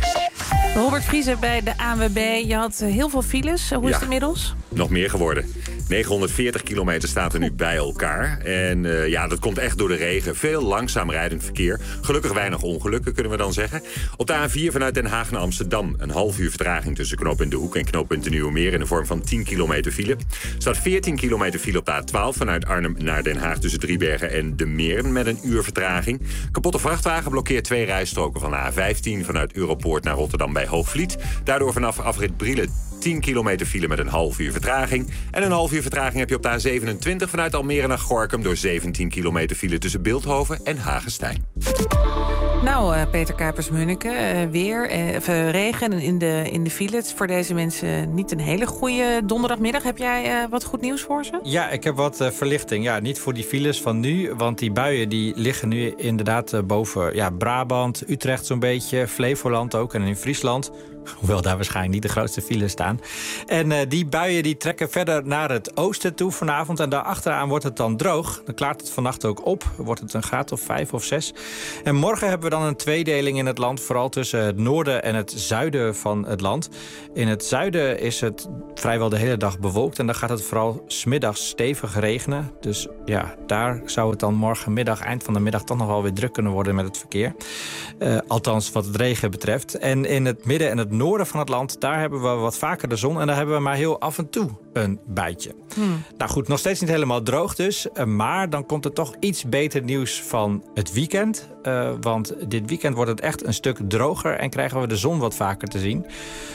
Robert Vriezen bij de A N W B. Je had heel veel files. Hoe is Ja. het inmiddels? Nog meer geworden. negenhonderdveertig kilometer staat er nu bij elkaar. En uh, ja, dat komt echt door de regen. Veel langzaam rijdend verkeer. Gelukkig weinig ongelukken, kunnen we dan zeggen. Op de A vier vanuit Den Haag naar Amsterdam. Een half uur vertraging tussen knooppunt De Hoek en knooppunt De Nieuwe Meer... in de vorm van tien kilometer file. Er staat veertien kilometer file op de A twaalf vanuit Arnhem naar Den Haag... tussen Driebergen en De Meren met een uur vertraging. Kapotte vrachtwagen blokkeert twee rijstroken van de A vijftien... vanuit Europoort naar Rotterdam bij Hoogvliet. Daardoor vanaf afrit Brielen tien kilometer file met een half uur vertraging. En een half uur vertraging heb je op de A zevenentwintig vanuit Almere naar Gorinchem... door zeventien kilometer file tussen Bilthoven en Hagestein. Nou, uh, Peter Kuipers-Munneke, uh, weer uh, even regen in de, in de file. Het is voor deze mensen niet een hele goede donderdagmiddag. Heb jij uh, wat goed nieuws voor ze? Ja, ik heb wat uh, verlichting. Ja, niet voor die files van nu, want die buien die liggen nu inderdaad uh, boven ja, Brabant, Utrecht zo'n beetje, Flevoland ook en in Friesland. Hoewel daar waarschijnlijk niet de grootste files staan. En uh, die buien die trekken verder naar het oosten toe vanavond. En daarachteraan wordt het dan droog. Dan klaart het vannacht ook op. Wordt het een graad of vijf of zes. En morgen hebben we dan een tweedeling in het land. Vooral tussen het noorden en het zuiden van het land. In het zuiden is het vrijwel de hele dag bewolkt. En dan gaat het vooral 's middags stevig regenen. Dus ja, daar zou het dan morgenmiddag, eind van de middag... toch nog wel weer druk kunnen worden met het verkeer. Uh, althans wat het regen betreft. En in het midden en het noorden van het land, daar hebben we wat vaker de zon... en daar hebben we maar heel af en toe een buitje. Hmm. Nou goed, nog steeds niet helemaal droog dus. Maar dan komt er toch iets beter nieuws van het weekend. Uh, want dit weekend wordt het echt een stuk droger... en krijgen we de zon wat vaker te zien.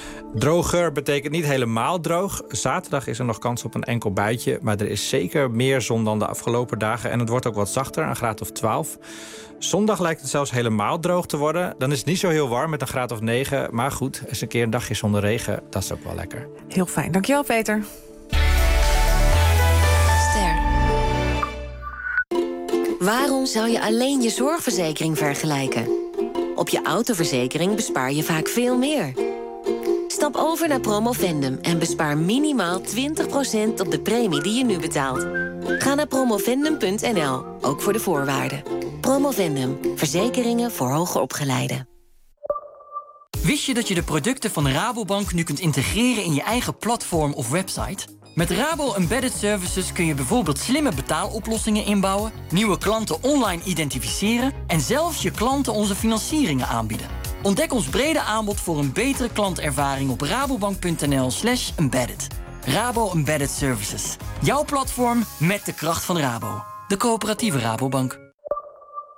Droger betekent niet helemaal droog. Zaterdag is er nog kans op een enkel buitje... maar er is zeker meer zon dan de afgelopen dagen... en het wordt ook wat zachter, een graad of twaalf. Zondag lijkt het zelfs helemaal droog te worden. Dan is het niet zo heel warm met een graad of negen. Maar goed, eens een keer een dagje zonder regen, dat is ook wel lekker. Heel fijn. Dankjewel, Peter. Ster. Waarom zou je alleen je zorgverzekering vergelijken? Op je autoverzekering bespaar je vaak veel meer. Stap over naar Promovendum en bespaar minimaal twintig procent op de premie die je nu betaalt. Ga naar promovendum punt n l, ook voor de voorwaarden. Promovendum, verzekeringen voor hoger opgeleiden. Wist je dat je de producten van Rabobank nu kunt integreren in je eigen platform of website? Met Rabo Embedded Services kun je bijvoorbeeld slimme betaaloplossingen inbouwen, nieuwe klanten online identificeren en zelfs je klanten onze financieringen aanbieden. Ontdek ons brede aanbod voor een betere klantervaring op rabobank punt n l slash embedded. Rabo Embedded Services. Jouw platform met de kracht van Rabo. De coöperatieve Rabobank.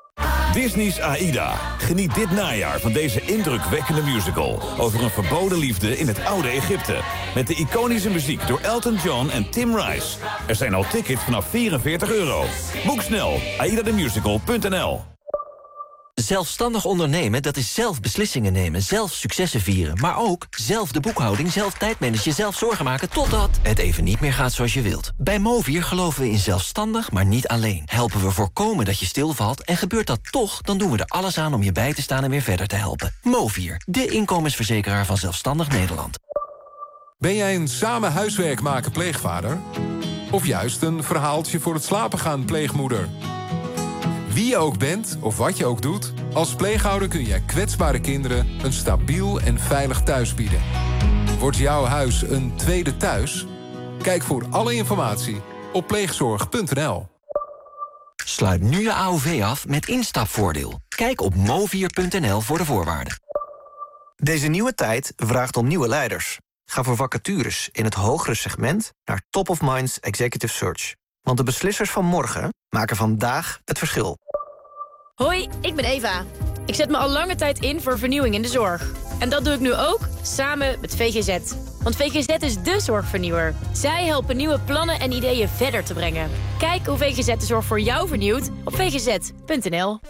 Disney's Aida. Geniet dit najaar van deze indrukwekkende musical over een verboden liefde in het oude Egypte. Met de iconische muziek door Elton John en Tim Rice. Er zijn al tickets vanaf vierenveertig euro. Boek snel, aida the musical punt n l. Zelfstandig ondernemen, dat is zelf beslissingen nemen, zelf successen vieren. Maar ook zelf de boekhouding, zelf tijdmanagen, zelf zorgen maken totdat het even niet meer gaat zoals je wilt. Bij Movier geloven we in zelfstandig, maar niet alleen. Helpen we voorkomen dat je stilvalt en gebeurt dat toch, dan doen we er alles aan om je bij te staan en weer verder te helpen. Movier, de inkomensverzekeraar van Zelfstandig Nederland. Ben jij een samen huiswerk maken pleegvader? Of juist een verhaaltje voor het slapen gaan pleegmoeder? Wie je ook bent of wat je ook doet, als pleegouder kun jij kwetsbare kinderen een stabiel en veilig thuis bieden. Wordt jouw huis een tweede thuis? Kijk voor alle informatie op pleegzorg punt n l. Sluit nu je A O V af met instapvoordeel. Kijk op movier punt n l voor de voorwaarden. Deze nieuwe tijd vraagt om nieuwe leiders. Ga voor vacatures in het hogere segment naar Top of Minds Executive Search. Want de beslissers van morgen maken vandaag het verschil. Hoi, ik ben Eva. Ik zet me al lange tijd in voor vernieuwing in de zorg. En dat doe ik nu ook, samen met V G Z. Want V G Z is dé zorgvernieuwer. Zij helpen nieuwe plannen en ideeën verder te brengen. Kijk hoe V G Z de zorg voor jou vernieuwt op v g z punt n l.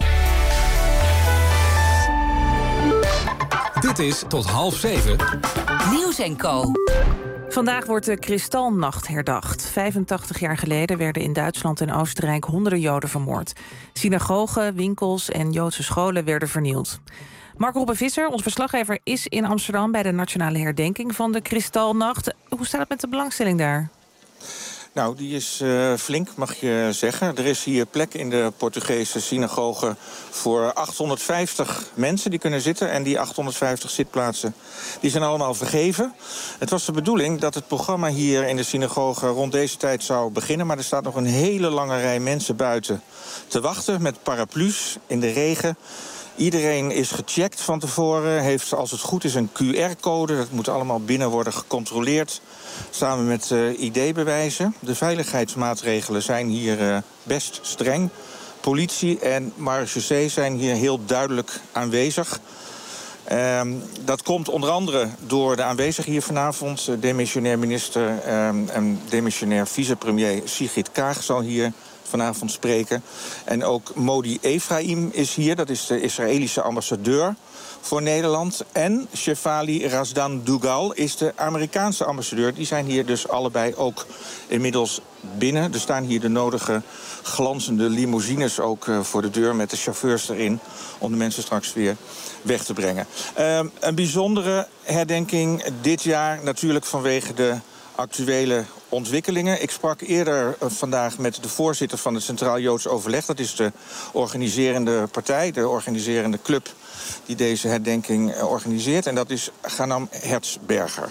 Dit is tot half zeven. Nieuws en Co. Vandaag wordt de Kristallnacht herdacht. vijfentachtig jaar geleden werden in Duitsland en Oostenrijk honderden Joden vermoord. Synagogen, winkels en Joodse scholen werden vernield. Mark Robbe Visser, onze verslaggever, is in Amsterdam bij de nationale herdenking van de Kristallnacht. Hoe staat het met de belangstelling daar? Nou, die is uh, flink, mag je zeggen. Er is hier plek in de Portugese synagoge voor achthonderdvijftig mensen die kunnen zitten. En die achthonderdvijftig zitplaatsen die zijn allemaal vergeven. Het was de bedoeling dat het programma hier in de synagoge rond deze tijd zou beginnen. Maar er staat nog een hele lange rij mensen buiten te wachten met paraplu's in de regen. Iedereen is gecheckt van tevoren, heeft als het goed is een Q R-code. Dat moet allemaal binnen worden gecontroleerd, samen met uh, I D-bewijzen. De veiligheidsmaatregelen zijn hier uh, best streng. Politie en marechaussee zijn hier heel duidelijk aanwezig. Um, dat komt onder andere door de aanwezigen hier vanavond. Uh, demissionair minister um, en demissionair vicepremier Sigrid Kaag zal hier vanavond spreken. En ook Modi Efraim is hier, dat is de Israëlische ambassadeur voor Nederland. En Shefali Razdan Dugal is de Amerikaanse ambassadeur. Die zijn hier dus allebei ook inmiddels binnen. Er staan hier de nodige glanzende limousines ook uh, voor de deur met de chauffeurs erin, om de mensen straks weer weg te brengen. Uh, een bijzondere herdenking dit jaar, natuurlijk vanwege de actuele ontwikkelingen. Ik sprak eerder uh, vandaag met de voorzitter van het Centraal Joods Overleg. Dat is de organiserende partij, de organiserende club die deze herdenking uh, organiseert. En dat is Ghanam Herzberger.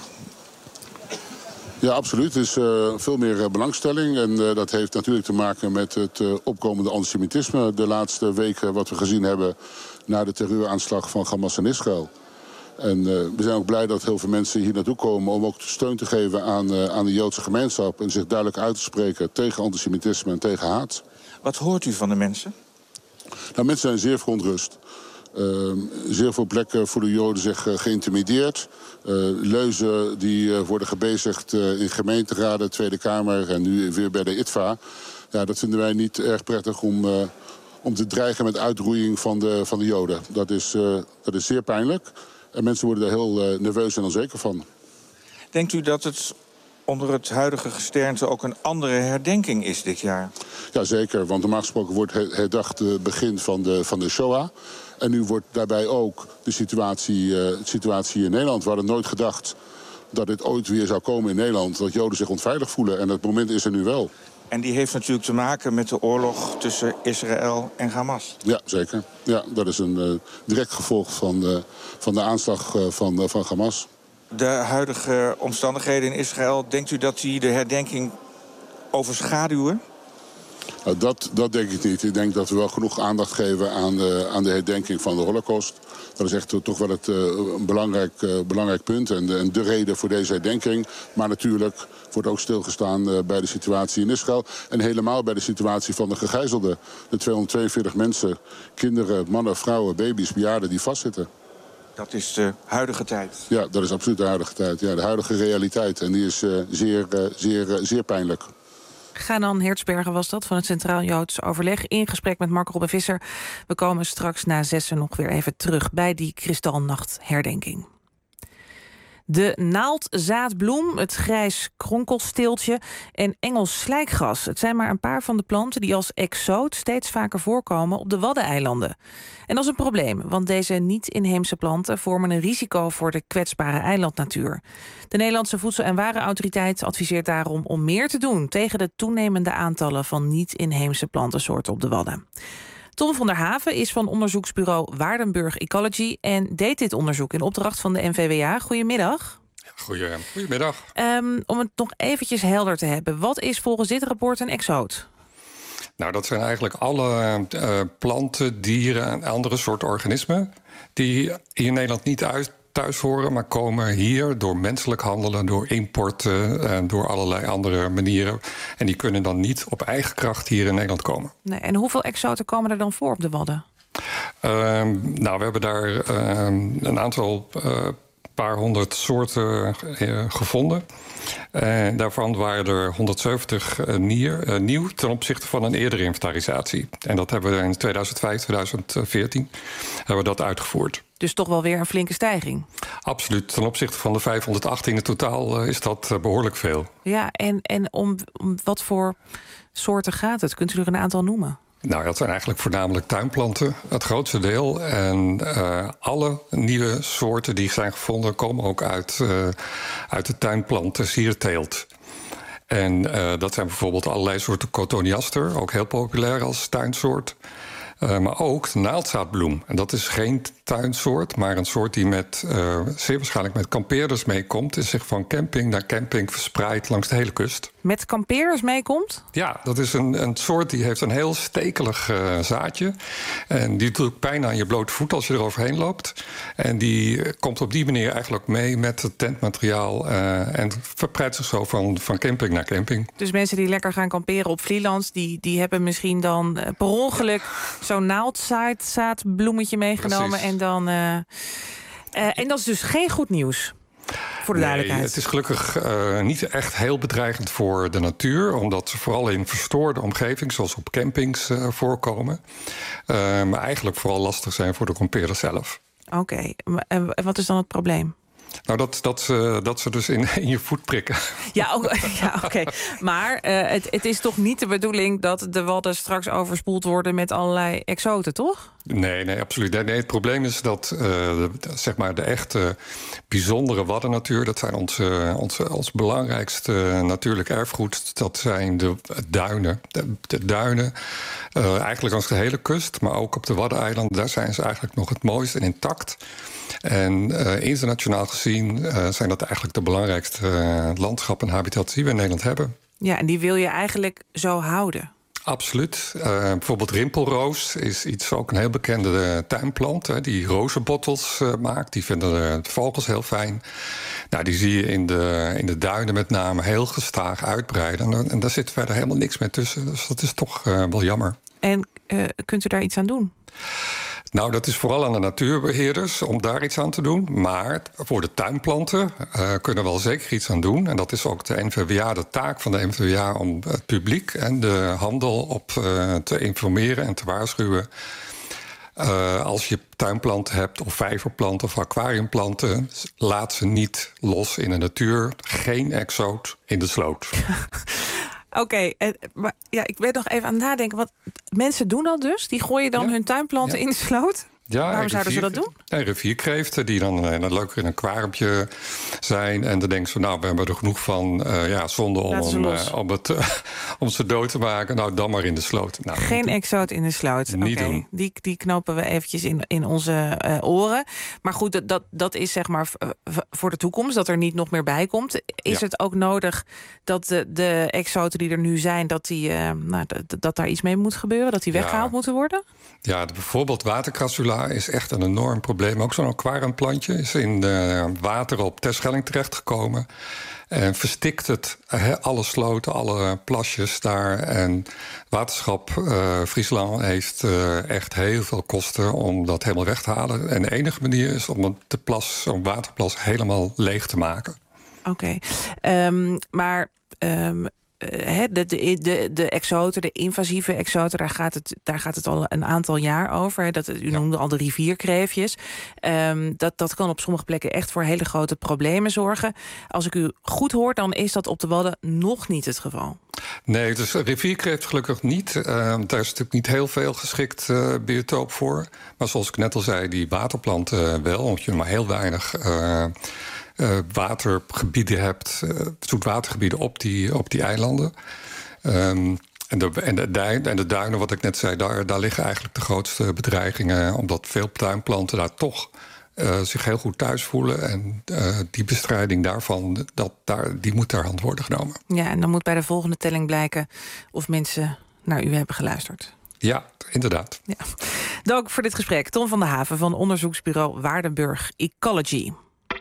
Ja, absoluut. Er is uh, veel meer uh, belangstelling. En uh, dat heeft natuurlijk te maken met het uh, opkomende antisemitisme de laatste weken wat we gezien hebben na de terreuraanslag van Hamas en Israël. En uh, we zijn ook blij dat heel veel mensen hier naartoe komen om ook steun te geven aan, uh, aan de Joodse gemeenschap en zich duidelijk uit te spreken tegen antisemitisme en tegen haat. Wat hoort u van de mensen? Nou, mensen zijn zeer verontrust. Uh, zeer veel plekken voelen Joden zich uh, geïntimideerd. Uh, leuzen die uh, worden gebezigd uh, in gemeenteraden, Tweede Kamer en nu weer bij de I T V A. Ja, dat vinden wij niet erg prettig om, uh, om te dreigen met uitroeiing van de, van de Joden. Dat is, uh, dat is zeer pijnlijk. En mensen worden daar heel uh, nerveus en onzeker van. Denkt u dat het onder het huidige gesternte ook een andere herdenking is dit jaar? Jazeker, want normaal gesproken wordt herdacht het begin van de, van de Shoah. En nu wordt daarbij ook de situatie, uh, de situatie in Nederland. We hadden nooit gedacht dat dit ooit weer zou komen in Nederland. Dat Joden zich onveilig voelen. En dat moment is er nu wel. En die heeft natuurlijk te maken met de oorlog tussen Israël en Hamas. Ja, zeker. Ja, dat is een uh, direct gevolg van, uh, van de aanslag uh, van, uh, van Hamas. De huidige omstandigheden in Israël, denkt u dat die de herdenking overschaduwen? Nou, dat, dat denk ik niet. Ik denk dat we wel genoeg aandacht geven aan de, aan de herdenking van de Holocaust. Dat is echt uh, toch wel het, uh, een belangrijk, uh, belangrijk punt en de, en de reden voor deze herdenking. Maar natuurlijk wordt ook stilgestaan uh, bij de situatie in Israël. En helemaal bij de situatie van de gegijzelden. De tweehonderdtweeënveertig mensen, kinderen, mannen, vrouwen, baby's, bejaarden die vastzitten. Dat is de huidige tijd. Ja, dat is absoluut de huidige tijd. Ja, de huidige realiteit. En die is uh, zeer, uh, zeer, uh, zeer pijnlijk. Ganan Hertzberger was dat van het Centraal Joods Overleg in gesprek met Mark Robin Visser. We komen straks na zessen nog weer even terug bij die Kristalnacht-herdenking. De naaldzaadbloem, het grijs kronkelsteeltje en Engels slijkgras. Het zijn maar een paar van de planten die als exoot steeds vaker voorkomen op de Waddeneilanden. En dat is een probleem, want deze niet-inheemse planten vormen een risico voor de kwetsbare eilandnatuur. De Nederlandse Voedsel- en Warenautoriteit adviseert daarom om meer te doen tegen de toenemende aantallen van niet-inheemse plantensoorten op de Wadden. Tom van der Haven is van onderzoeksbureau Waardenburg Ecology en deed dit onderzoek in opdracht van de N V W A. Goedemiddag. Goeie, goedemiddag. Um, om het nog eventjes helder te hebben, wat is volgens dit rapport een exoot? Nou, dat zijn eigenlijk alle uh, planten, dieren en andere soorten organismen die in Nederland niet uit thuis horen, maar komen hier door menselijk handelen, door importen en door allerlei andere manieren. En die kunnen dan niet op eigen kracht hier in Nederland komen. Nee, en hoeveel exoten komen er dan voor op de Wadden? Uh, nou, we hebben daar uh, een aantal uh, paar honderd soorten uh, gevonden. En daarvan waren er honderdzeventig uh, nier, uh, nieuw ten opzichte van een eerdere inventarisatie. En dat hebben we in tweeduizend vijf, tweeduizend veertien hebben we dat uitgevoerd. Dus toch wel weer een flinke stijging? Absoluut. Ten opzichte van de vijfhonderdachttien in totaal uh, is dat uh, behoorlijk veel. Ja, en, en om, om wat voor soorten gaat het? Kunt u er een aantal noemen? Nou, dat zijn eigenlijk voornamelijk tuinplanten, het grootste deel. En uh, alle nieuwe soorten die zijn gevonden komen ook uit, uh, uit de tuinplanten sierteelt. En uh, dat zijn bijvoorbeeld allerlei soorten cotoneaster, ook heel populair als tuinsoort. Uh, maar ook de naaldzaadbloem. En dat is geen tuinsoort, maar een soort die met, uh, zeer waarschijnlijk met kampeerders meekomt. En zich van camping naar camping verspreidt langs de hele kust. Met kampeerders meekomt? Ja, dat is een, een soort die heeft een heel stekelig uh, zaadje. En die doet pijn aan je blote voet als je er overheen loopt. En die komt op die manier eigenlijk mee met het tentmateriaal. Uh, en verspreidt zich zo van, van camping naar camping. Dus mensen die lekker gaan kamperen op Vlieland, die, die hebben misschien dan uh, per ongeluk zo'n naaldzaadbloemetje meegenomen. Precies. En dan. Uh, uh, en dat is dus geen goed nieuws. Voor de duidelijkheid. Nee, het is gelukkig uh, niet echt heel bedreigend voor de natuur, omdat ze vooral in verstoorde omgeving, zoals op campings, uh, voorkomen. Uh, maar eigenlijk vooral lastig zijn voor de kampeerder zelf. Oké, okay. En wat is dan het probleem? Nou, dat, dat, uh, dat ze dus in, in je voet prikken. Ja, ja oké. Okay. Maar uh, het, het is toch niet de bedoeling dat de Wadden straks overspoeld worden met allerlei exoten, toch? Nee, nee, absoluut. Nee, nee, het probleem is dat uh, de, zeg maar de echte bijzondere waddennatuur, dat zijn onze, onze, ons belangrijkste natuurlijk erfgoed. Dat zijn de duinen. De, de duinen, uh, eigenlijk langs de hele kust, maar ook op de Waddeneilanden. Daar zijn ze eigenlijk nog het mooist en intact. En uh, internationaal gezien uh, zijn dat eigenlijk de belangrijkste uh, landschappen en habitats die we in Nederland hebben. Ja, en die wil je eigenlijk zo houden? Absoluut. Uh, bijvoorbeeld rimpelroos is iets, ook een heel bekende uh, tuinplant. Hè, die rozenbottels uh, maakt. Die vinden de vogels heel fijn. Nou, die zie je in de, in de duinen met name heel gestaag uitbreiden. En, en daar zit verder helemaal niks meer tussen. Dus dat is toch uh, wel jammer. En uh, kunt u daar iets aan doen? Nou, dat is vooral aan de natuurbeheerders om daar iets aan te doen. Maar voor de tuinplanten uh, kunnen we wel zeker iets aan doen. En dat is ook de N V W A, de taak van de N V W A om het publiek en de handel op uh, te informeren en te waarschuwen. Uh, als je tuinplanten hebt of vijverplanten of aquariumplanten, laat ze niet los in de natuur. Geen exoot in de sloot. Oké, okay, maar ja, ik ben nog even aan het nadenken. Want mensen doen dat dus? Die gooien dan ja. hun tuinplanten ja. in de sloot? Ja, Waarom zouden ze dat doen? En rivierkreeften die dan uh, leuk in een aquariumpje zijn. En dan denken ze, nou, we hebben er genoeg van. Uh, ja, zonde om, om, uh, om, het, uh, om ze dood te maken. Nou, dan maar in de sloot. Nou, Geen exoot in de sloot. Niet okay. doen. Die, die knopen we eventjes in, in onze uh, oren. Maar goed, dat, dat, dat is zeg maar v- voor de toekomst. Dat er niet nog meer bij komt. Is ja. het ook nodig dat de, de exoten die er nu zijn... dat, die, uh, nou, dat, dat daar iets mee moet gebeuren? Dat die weggehaald ja. moeten worden? Ja, de, bijvoorbeeld watercrassula is echt een enorm probleem. Ook zo'n aquariumplantje is in de water op Terschelling terechtgekomen. En verstikt het, he, alle sloten, alle plasjes daar. En waterschap uh, Friesland heeft uh, echt heel veel kosten om dat helemaal weg te halen. En de enige manier is om de plas, zo'n waterplas helemaal leeg te maken. Oké, okay. um, maar... Um... Uh, de, de, de, de exoten, de invasieve exoten, daar gaat het, daar gaat het al een aantal jaar over. Hè. Dat, u noemde al de rivierkreefjes. Um, dat, dat kan op sommige plekken echt voor hele grote problemen zorgen. Als ik u goed hoor, dan is dat op de Wadden nog niet het geval. Nee, dus rivierkreeft gelukkig niet. Uh, daar is natuurlijk niet heel veel geschikt uh, biotoop voor. Maar zoals ik net al zei, die waterplanten uh, wel. Omdat je maar heel weinig... Uh, Uh, watergebieden hebt, uh, zoetwatergebieden op die, op die eilanden. Um, en, de, en, de duin, en de duinen, wat ik net zei, daar, daar liggen eigenlijk de grootste bedreigingen. Omdat veel tuinplanten daar toch uh, zich heel goed thuis voelen. En uh, die bestrijding daarvan, dat, daar, die moet ter hand worden genomen. Ja, en dan moet bij de volgende telling blijken of mensen naar u hebben geluisterd. Ja, inderdaad. Ja. Dank voor dit gesprek. Ton van der Haven van onderzoeksbureau Waardenburg Ecology.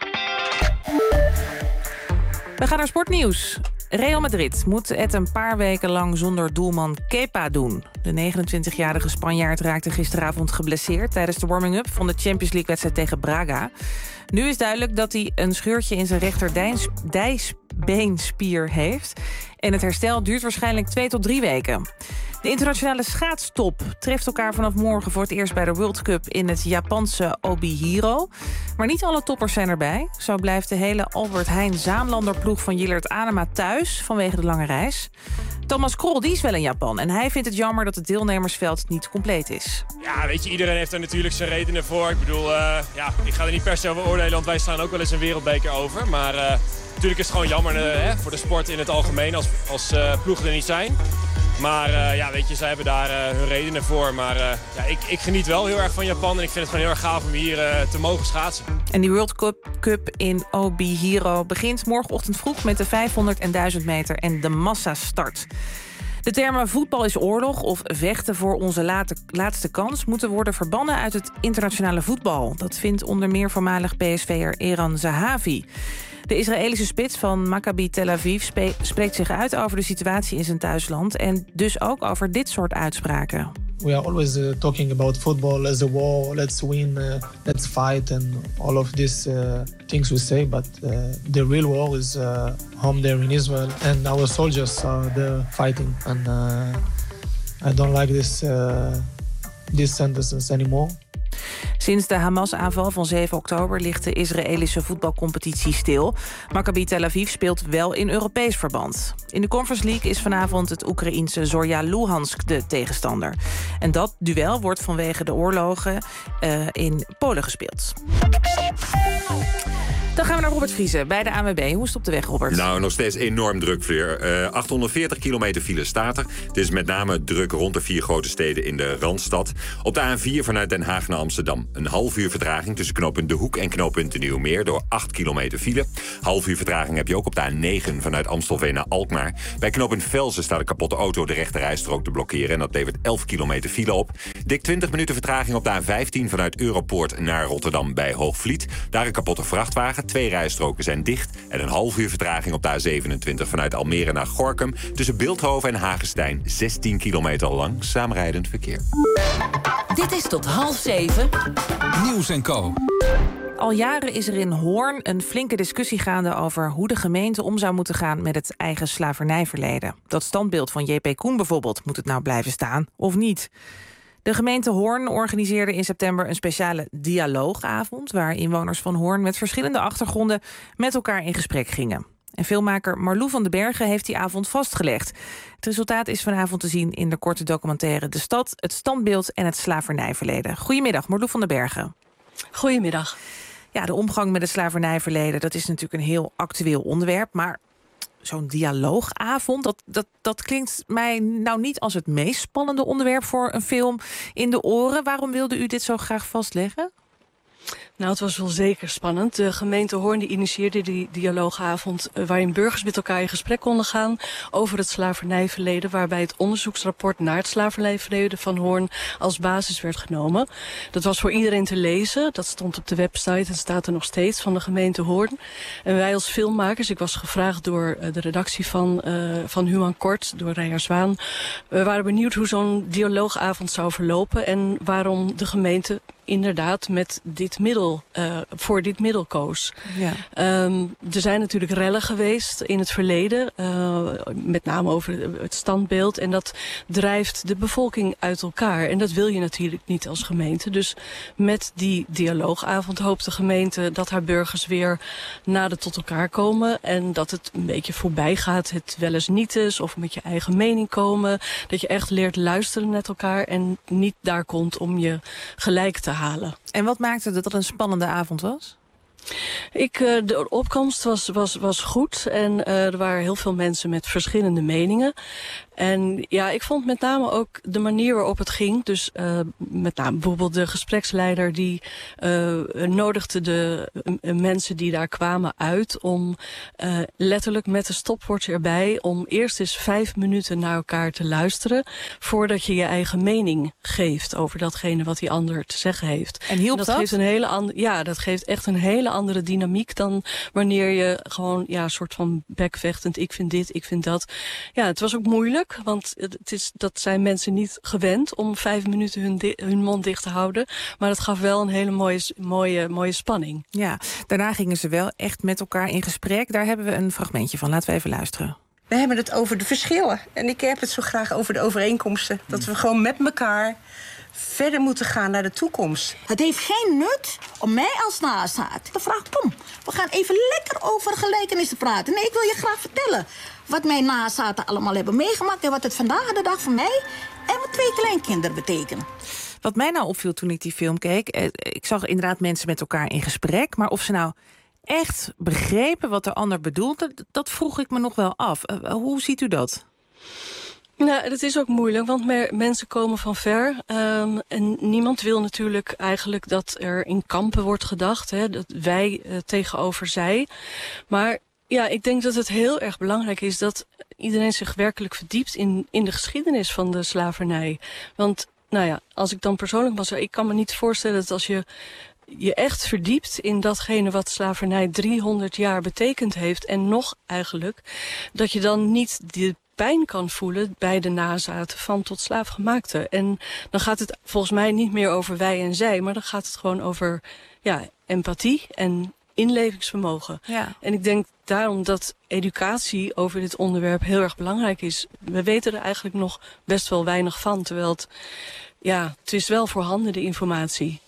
We gaan naar sportnieuws. Real Madrid moet het een paar weken lang zonder doelman Kepa doen. De negenentwintigjarige Spanjaard raakte gisteravond geblesseerd... tijdens de warming-up van de Champions League-wedstrijd tegen Braga. Nu is duidelijk dat hij een scheurtje in zijn rechterdijsbeenspier heeft. En het herstel duurt waarschijnlijk twee tot drie weken. De internationale schaatstop treft elkaar vanaf morgen voor het eerst bij de World Cup in het Japanse Obihiro. Maar niet alle toppers zijn erbij. Zo blijft de hele Albert Heijn Zaanlander ploeg van Jillert Anema thuis vanwege de lange reis. Thomas Krol die is wel in Japan en hij vindt het jammer dat het deelnemersveld niet compleet is. Ja, weet je, iedereen heeft er natuurlijk zijn redenen voor. Ik bedoel, uh, ja, ik ga er niet per se over oordelen, want wij slaan ook wel eens een wereldbeker over. Maar uh, natuurlijk is het gewoon jammer uh, hè, voor de sport in het algemeen als, als uh, ploegen er niet zijn. Maar uh, ja, weet je, zij hebben daar uh, hun redenen voor. Maar uh, ja, ik, ik geniet wel heel erg van Japan en ik vind het gewoon heel erg gaaf om hier uh, te mogen schaatsen. En die World Cup, Cup in Obihiro begint morgenochtend vroeg met de vijfhonderd en duizend meter en de massastart. De termen voetbal is oorlog of vechten voor onze late, laatste kans moeten worden verbannen uit het internationale voetbal. Dat vindt onder meer voormalig P S V'er Eran Zahavi. De Israëlische spits van Maccabi Tel Aviv spe- spreekt zich uit over de situatie in zijn thuisland en dus ook over dit soort uitspraken. We are always uh, talking about football as a war, let's win, uh, let's fight and all of these uh, things we say, but uh, the real war is uh, home there in Israel and our soldiers are there fighting and uh, I don't like this, uh, these sentences anymore. Sinds de Hamas-aanval van zeven oktober ligt de Israëlische voetbalcompetitie stil. Maccabi Tel Aviv speelt wel in Europees verband. In de Conference League is vanavond het Oekraïense Zorya Luhansk de tegenstander. En dat duel wordt vanwege de oorlogen uh, in Polen gespeeld. Dan gaan we naar Robert Vriezen bij de A N W B. Hoe is het op de weg, Robert? Nou, nog steeds enorm druk, Fleur. Uh, achthonderdveertig kilometer file staat er. Het is met name druk rond de vier grote steden in de Randstad. Op de A N vier vanuit Den Haag naar Amsterdam. Een half uur vertraging tussen knooppunt De Hoek en knooppunt De Nieuwe Meer door acht kilometer file. Half uur vertraging heb je ook op de A negen vanuit Amstelveen naar Alkmaar. Bij knooppunt Velzen staat een kapotte auto de rechterrijstrook te blokkeren. En dat levert elf kilometer file op. Dik twintig minuten vertraging op de A vijftien vanuit Europoort naar Rotterdam bij Hoogvliet. Daar een kapotte vrachtwagen. Twee rijstroken zijn dicht. En een half uur vertraging op de A zevenentwintig vanuit Almere naar Gorinchem. Tussen Bilthoven en Hagestein. zestien kilometer langzaam rijdend verkeer. Dit is tot half zeven. Nieuws en Co. Al jaren is er in Hoorn een flinke discussie gaande over hoe de gemeente om zou moeten gaan met het eigen slavernijverleden. Dat standbeeld van J P Koen bijvoorbeeld, moet het nou blijven staan of niet? De gemeente Hoorn organiseerde in september een speciale dialoogavond waar inwoners van Hoorn met verschillende achtergronden met elkaar in gesprek gingen. En filmmaker Marlou van den Bergen heeft die avond vastgelegd. Het resultaat is vanavond te zien in de korte documentaire De Stad, het standbeeld en het slavernijverleden. Goedemiddag, Marlou van den Bergen. Goedemiddag. Ja, de omgang met het slavernijverleden, dat is natuurlijk een heel actueel onderwerp. Maar zo'n dialoogavond, dat, dat, dat klinkt mij nou niet als het meest spannende onderwerp voor een film in de oren. Waarom wilde u dit zo graag vastleggen? Nou, het was wel zeker spannend. De gemeente Hoorn die initieerde die dialoogavond uh, waarin burgers met elkaar in gesprek konden gaan over het slavernijverleden, waarbij het onderzoeksrapport naar het slavernijverleden van Hoorn als basis werd genomen. Dat was voor iedereen te lezen. Dat stond op de website en staat er nog steeds van de gemeente Hoorn. En wij als filmmakers, ik was gevraagd door uh, de redactie van, uh, van Human Kort, door Reijer Zwaan. We waren benieuwd hoe zo'n dialoogavond zou verlopen en waarom de gemeente inderdaad met dit middel, uh, voor dit middel koos. Ja. Um, er zijn natuurlijk rellen geweest in het verleden, uh, met name over het standbeeld. En dat drijft de bevolking uit elkaar. En dat wil je natuurlijk niet als gemeente. Dus met die dialoogavond hoopt de gemeente dat haar burgers weer nader tot elkaar komen. En dat het een beetje voorbij gaat, het wel eens niet is, of met je eigen mening komen. Dat je echt leert luisteren naar elkaar en niet daar komt om je gelijk te halen. En wat maakte dat het een spannende avond was? Ik, uh, de opkomst was, was, was goed en uh, er waren heel veel mensen met verschillende meningen. En ja, ik vond met name ook de manier waarop het ging. Dus uh, met name bijvoorbeeld de gespreksleider die uh, nodigde de uh, mensen die daar kwamen uit om uh, letterlijk met een stopwatch erbij om eerst eens vijf minuten naar elkaar te luisteren voordat je je eigen mening geeft over datgene wat die ander te zeggen heeft. En hielp dat? dat? Geeft een hele andere, ja, dat geeft echt een hele andere dynamiek dan wanneer je gewoon ja, een soort van bekvechtend, ik vind dit, ik vind dat. Ja, het was ook moeilijk. Want het is, dat zijn mensen niet gewend om vijf minuten hun, di- hun mond dicht te houden. Maar het gaf wel een hele mooie, mooie, mooie spanning. Ja, daarna gingen ze wel echt met elkaar in gesprek. Daar hebben we een fragmentje van. Laten we even luisteren. We hebben het over de verschillen. En ik heb het zo graag over de overeenkomsten. Dat we gewoon met elkaar verder moeten gaan naar de toekomst. Het heeft geen nut om mij als nazaat te vragen, kom, we gaan even lekker over gelijkenissen praten. Nee, ik wil je graag vertellen wat mijn nazaten allemaal hebben meegemaakt en wat het vandaag de dag voor mij en mijn twee kleinkinderen betekent. Wat mij nou opviel toen ik die film keek, ik zag inderdaad mensen met elkaar in gesprek, maar of ze nou echt begrepen wat de ander bedoelde, dat vroeg ik me nog wel af. Hoe ziet u dat? Nou, dat is ook moeilijk, want me- mensen komen van ver. Um, en niemand wil natuurlijk eigenlijk dat er in kampen wordt gedacht. Hè, dat wij uh, tegenover zij. Maar ja, ik denk dat het heel erg belangrijk is dat iedereen zich werkelijk verdiept in, in de geschiedenis van de slavernij. Want, nou ja, als ik dan persoonlijk mag zeggen, ik kan me niet voorstellen dat als je je echt verdiept in datgene wat slavernij driehonderd jaar betekend heeft en nog eigenlijk, dat je dan niet die pijn kan voelen bij de nazaten van tot slaafgemaakten. En dan gaat het volgens mij niet meer over wij en zij, maar dan gaat het gewoon over ja, empathie en inlevingsvermogen. Ja. En ik denk daarom dat educatie over dit onderwerp heel erg belangrijk is. We weten er eigenlijk nog best wel weinig van, terwijl het, ja, het is wel voorhanden, de informatie.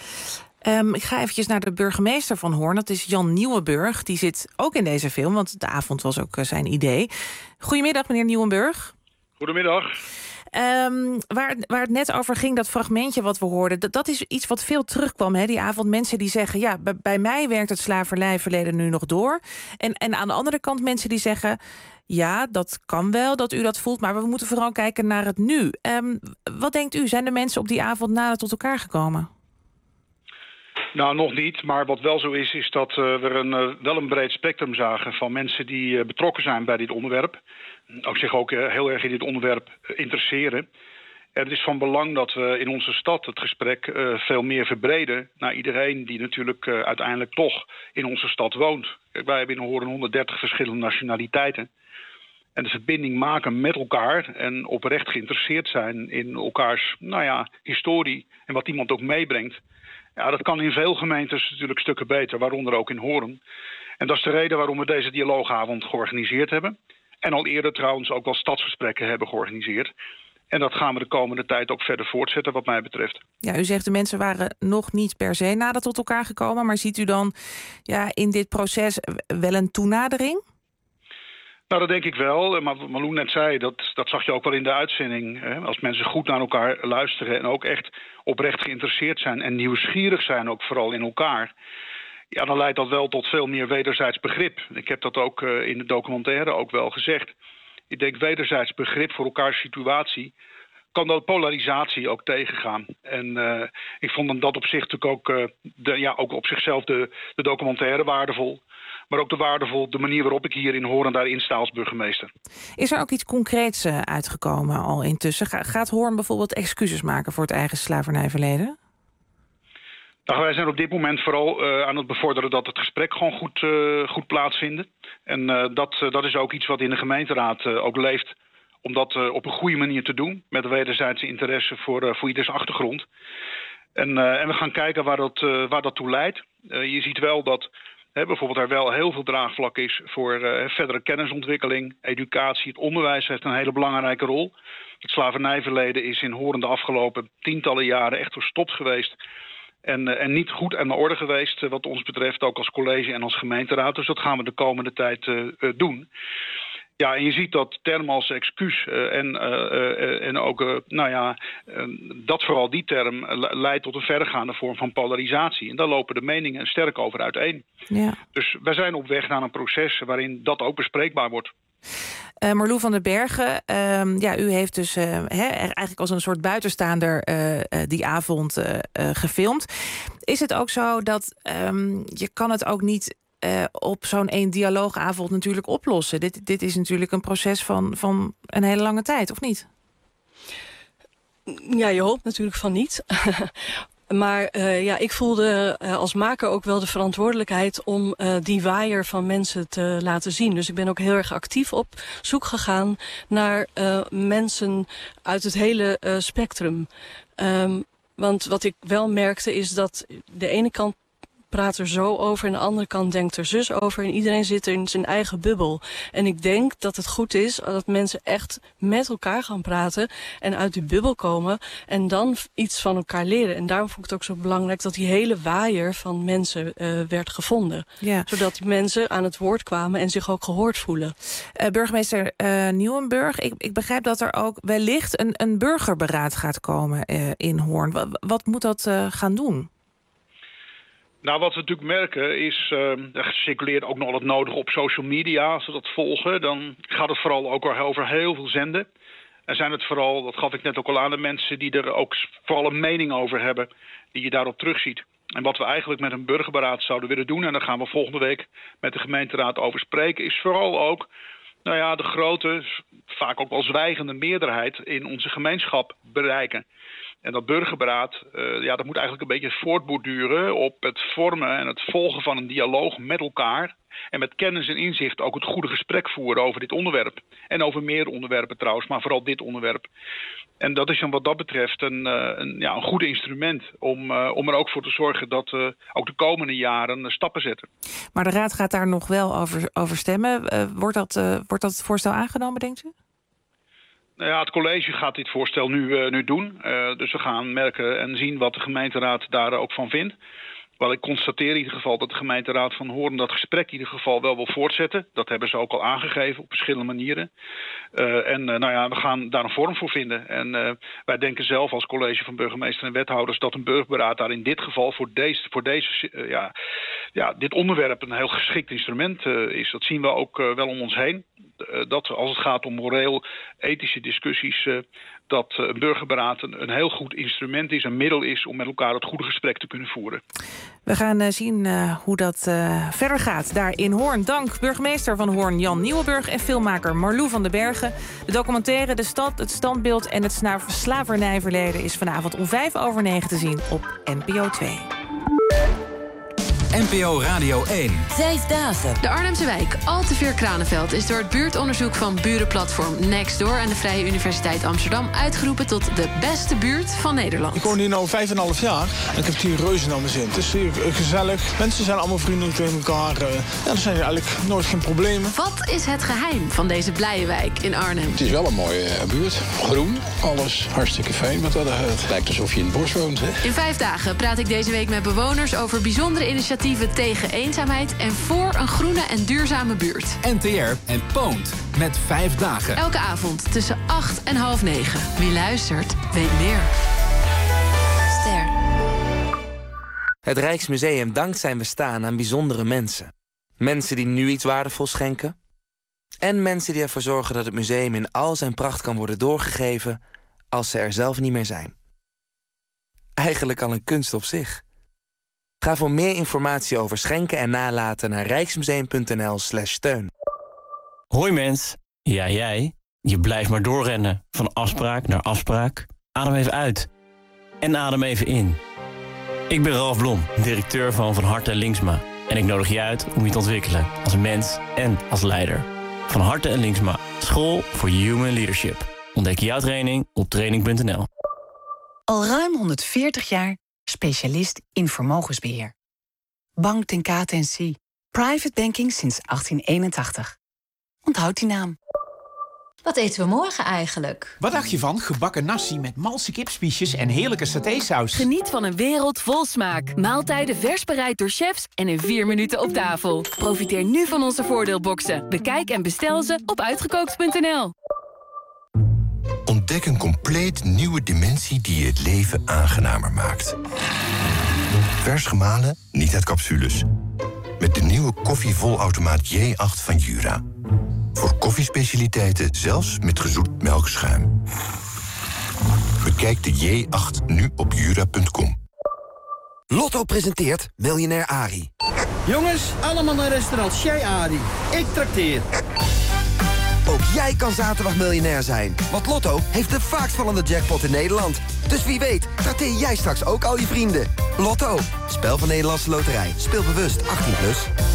Um, ik ga eventjes naar de burgemeester van Hoorn. Dat is Jan Nieuwenburg. Die zit ook in deze film, want de avond was ook uh, zijn idee. Goedemiddag, meneer Nieuwenburg. Goedemiddag. Um, waar, waar het net over ging, dat fragmentje wat we hoorden, dat, dat is iets wat veel terugkwam, hè, die avond. Mensen die zeggen, ja, bij, bij mij werkt het slavernijverleden nu nog door. En, en aan de andere kant mensen die zeggen, ja, dat kan wel, dat u dat voelt, maar we moeten vooral kijken naar het nu. Um, wat denkt u, zijn de mensen op die avond nader tot elkaar gekomen? Nou, nog niet. Maar wat wel zo is, is dat uh, we een, uh, wel een breed spectrum zagen van mensen die uh, betrokken zijn bij dit onderwerp. Ook zich ook uh, heel erg in dit onderwerp uh, interesseren. En het is van belang dat we in onze stad het gesprek uh, veel meer verbreden naar iedereen die natuurlijk uh, uiteindelijk toch in onze stad woont. Kijk, wij hebben in Hoorn honderddertig verschillende nationaliteiten. En de verbinding maken met elkaar en oprecht geïnteresseerd zijn in elkaars nou ja, historie en wat iemand ook meebrengt. Ja, dat kan in veel gemeentes natuurlijk stukken beter, waaronder ook in Hoorn. En dat is de reden waarom we deze dialoogavond georganiseerd hebben. En al eerder trouwens ook wel stadsgesprekken hebben georganiseerd. En dat gaan we de komende tijd ook verder voortzetten wat mij betreft. Ja, u zegt de mensen waren nog niet per se nader tot elkaar gekomen. Maar ziet u dan ja, in dit proces wel een toenadering? Nou, dat denk ik wel. Maar wat Marlou net zei, dat, dat zag je ook wel in de uitzending. Hè? Als mensen goed naar elkaar luisteren en ook echt oprecht geïnteresseerd zijn en nieuwsgierig zijn ook vooral in elkaar, ja, dan leidt dat wel tot veel meer wederzijds begrip. Ik heb dat ook uh, in de documentaire ook wel gezegd. Ik denk wederzijds begrip voor elkaars situatie kan dat polarisatie ook tegengaan. En uh, ik vond in dat opzicht natuurlijk ook, uh, de, ja, ook op zichzelf de, de documentaire waardevol. Maar ook de waardevol de manier waarop ik hier in Hoorn daarin sta als burgemeester. Is er ook iets concreets uh, uitgekomen al intussen? Ga, gaat Hoorn bijvoorbeeld excuses maken voor het eigen slavernijverleden? Nou, wij zijn op dit moment vooral uh, aan het bevorderen dat het gesprek gewoon goed, uh, goed plaatsvindt. En uh, dat, uh, dat is ook iets wat in de gemeenteraad uh, ook leeft. Om dat uh, op een goede manier te doen. Met wederzijdse interesse voor, uh, voor ieders achtergrond. En, uh, en we gaan kijken waar dat, uh, waar dat toe leidt. Uh, je ziet wel dat hè, bijvoorbeeld er wel heel veel draagvlak is voor uh, verdere kennisontwikkeling. Educatie, het onderwijs heeft een hele belangrijke rol. Het slavernijverleden is in Hoorn de afgelopen tientallen jaren echt verstopt geweest. En, uh, en niet goed aan de orde geweest uh, wat ons betreft, ook als college en als gemeenteraad. Dus dat gaan we de komende tijd uh, uh, doen. Ja, en je ziet dat termen als excuus uh, en, uh, uh, en ook, uh, nou ja, uh, dat vooral die term leidt tot een verregaande vorm van polarisatie. En daar lopen de meningen sterk over uiteen. Ja. Dus wij zijn op weg naar een proces waarin dat ook bespreekbaar wordt. Uh, Marlou van den Bergen, uh, ja, u heeft dus uh, he, eigenlijk als een soort buitenstaander uh, uh, die avond uh, uh, gefilmd. Is het ook zo dat um, je kan het ook niet Uh, op zo'n één dialoogavond natuurlijk oplossen? Dit, dit is natuurlijk een proces van, van een hele lange tijd, of niet? Ja, je hoopt natuurlijk van niet. Maar uh, ja, ik voelde uh, als maker ook wel de verantwoordelijkheid om uh, die waaier van mensen te laten zien. Dus ik ben ook heel erg actief op zoek gegaan naar uh, mensen uit het hele uh, spectrum. Um, want wat ik wel merkte is dat de ene kant praat er zo over en de andere kant denkt er zus over. En iedereen zit er in zijn eigen bubbel. En ik denk dat het goed is dat mensen echt met elkaar gaan praten en uit die bubbel komen en dan iets van elkaar leren. En daarom vond ik het ook zo belangrijk dat die hele waaier van mensen uh, werd gevonden. Ja. Zodat die mensen aan het woord kwamen en zich ook gehoord voelen. Uh, burgemeester uh, Nieuwenburg, ik, ik begrijp dat er ook wellicht een, een burgerberaad gaat komen uh, in Hoorn. Wat, wat moet dat uh, gaan doen? Nou, wat we natuurlijk merken is, uh, er circuleert ook nog het nodige op social media. Als we dat volgen, dan gaat het vooral ook over heel veel zenden. En zijn het vooral, dat gaf ik net ook al aan, de mensen die er ook vooral een mening over hebben, die je daarop terugziet. En wat we eigenlijk met een burgerberaad zouden willen doen, en daar gaan we volgende week met de gemeenteraad over spreken, is vooral ook, nou ja, de grote, vaak ook wel zwijgende meerderheid in onze gemeenschap bereiken. En dat burgerberaad, uh, ja, dat moet eigenlijk een beetje voortborduren op het vormen en het volgen van een dialoog met elkaar. En met kennis en inzicht ook het goede gesprek voeren over dit onderwerp. En over meer onderwerpen trouwens, maar vooral dit onderwerp. En dat is dan wat dat betreft een, uh, een, ja, een goed instrument om, uh, om er ook voor te zorgen dat uh, ook de komende jaren uh, stappen zetten. Maar de raad gaat daar nog wel over, over stemmen. Uh, wordt, dat, uh, wordt dat voorstel aangenomen, denkt u? Nou ja, het college gaat dit voorstel nu, uh, nu doen. Uh, dus we gaan merken en zien wat de gemeenteraad daar ook van vindt. Wel, ik constateer in ieder geval dat de gemeenteraad van Hoorn dat gesprek in ieder geval wel wil voortzetten. Dat hebben ze ook al aangegeven op verschillende manieren. Uh, en uh, nou ja, we gaan daar een vorm voor vinden. En uh, wij denken zelf als college van burgemeester en wethouders dat een burgerberaad daar in dit geval voor deze, voor deze uh, ja, ja, dit onderwerp een heel geschikt instrument uh, is. Dat zien we ook uh, wel om ons heen. Uh, dat als het gaat om moreel-ethische discussies, uh, dat uh, een burgerberaad een, een heel goed instrument is, een middel is om met elkaar het goede gesprek te kunnen voeren. We gaan uh, zien uh, hoe dat uh, verder gaat daar in Hoorn. Dank burgemeester van Hoorn Jan Nieuwenburg en filmmaker Marlou van den Bergen. De documentaire De Stad, het standbeeld en het slavernijverleden is vanavond om vijf over negen te zien op N P O twee. N P O Radio één. Vijf dagen. De Arnhemse wijk Alteveer-Kranenveld is door het buurtonderzoek van burenplatform Nextdoor en de Vrije Universiteit Amsterdam uitgeroepen tot de beste buurt van Nederland. Ik woon hier nu vijf en een half jaar en ik heb hier reuze naar mijn zin. Het is hier gezellig, mensen zijn allemaal vriendelijk tegen elkaar. Ja, er zijn eigenlijk nooit geen problemen. Wat is het geheim van deze blije wijk in Arnhem? Het is wel een mooie buurt. Groen, alles hartstikke fijn wat dat het lijkt alsof je in het bos woont. Hè? In vijf dagen praat ik deze week met bewoners over bijzondere initiatieven initiatieven tegen eenzaamheid en voor een groene en duurzame buurt. N T R en Poont met vijf dagen. Elke avond tussen acht en half negen. Wie luistert, weet meer. Ster. Het Rijksmuseum dankt zijn bestaan aan bijzondere mensen. Mensen die nu iets waardevols schenken. En mensen die ervoor zorgen dat het museum in al zijn pracht kan worden doorgegeven als ze er zelf niet meer zijn. Eigenlijk al een kunst op zich. Ga voor meer informatie over schenken en nalaten naar rijksmuseum.nl slash steun. Hoi mens, ja jij, je blijft maar doorrennen. Van afspraak naar afspraak. Adem even uit. En adem even in. Ik ben Ralf Blom, directeur van Van Harte en Linksma. En ik nodig je uit om je te ontwikkelen als mens en als leider. Van Harte en Linksma, school voor human leadership. Ontdek jouw training op training punt n l. Al ruim honderdveertig jaar specialist in vermogensbeheer. Bank ten K T N C. Private banking sinds achttien eenentachtig. Onthoud die naam. Wat eten we morgen eigenlijk? Wat dacht je van gebakken nasi met malse kipspiesjes en heerlijke satésaus? Geniet van een wereld vol smaak. Maaltijden vers bereid door chefs en in vier minuten op tafel. Profiteer nu van onze voordeelboxen. Bekijk en bestel ze op uitgekookt punt n l. Ontdek een compleet nieuwe dimensie die het leven aangenamer maakt. Vers gemalen, niet uit capsules. Met de nieuwe koffievolautomaat J acht van Jura. Voor koffiespecialiteiten zelfs met gezoet melkschuim. Bekijk de J acht nu op jura punt com. Lotto presenteert Miljonair Arie. Jongens, allemaal naar restaurant Chez Arie. Ik trakteer. Ook jij kan zaterdag miljonair zijn. Want Lotto heeft de vaakst vallende jackpot in Nederland. Dus wie weet, trakteer jij straks ook al je vrienden. Lotto, spel van Nederlandse Loterij. Speel bewust, achttien plus.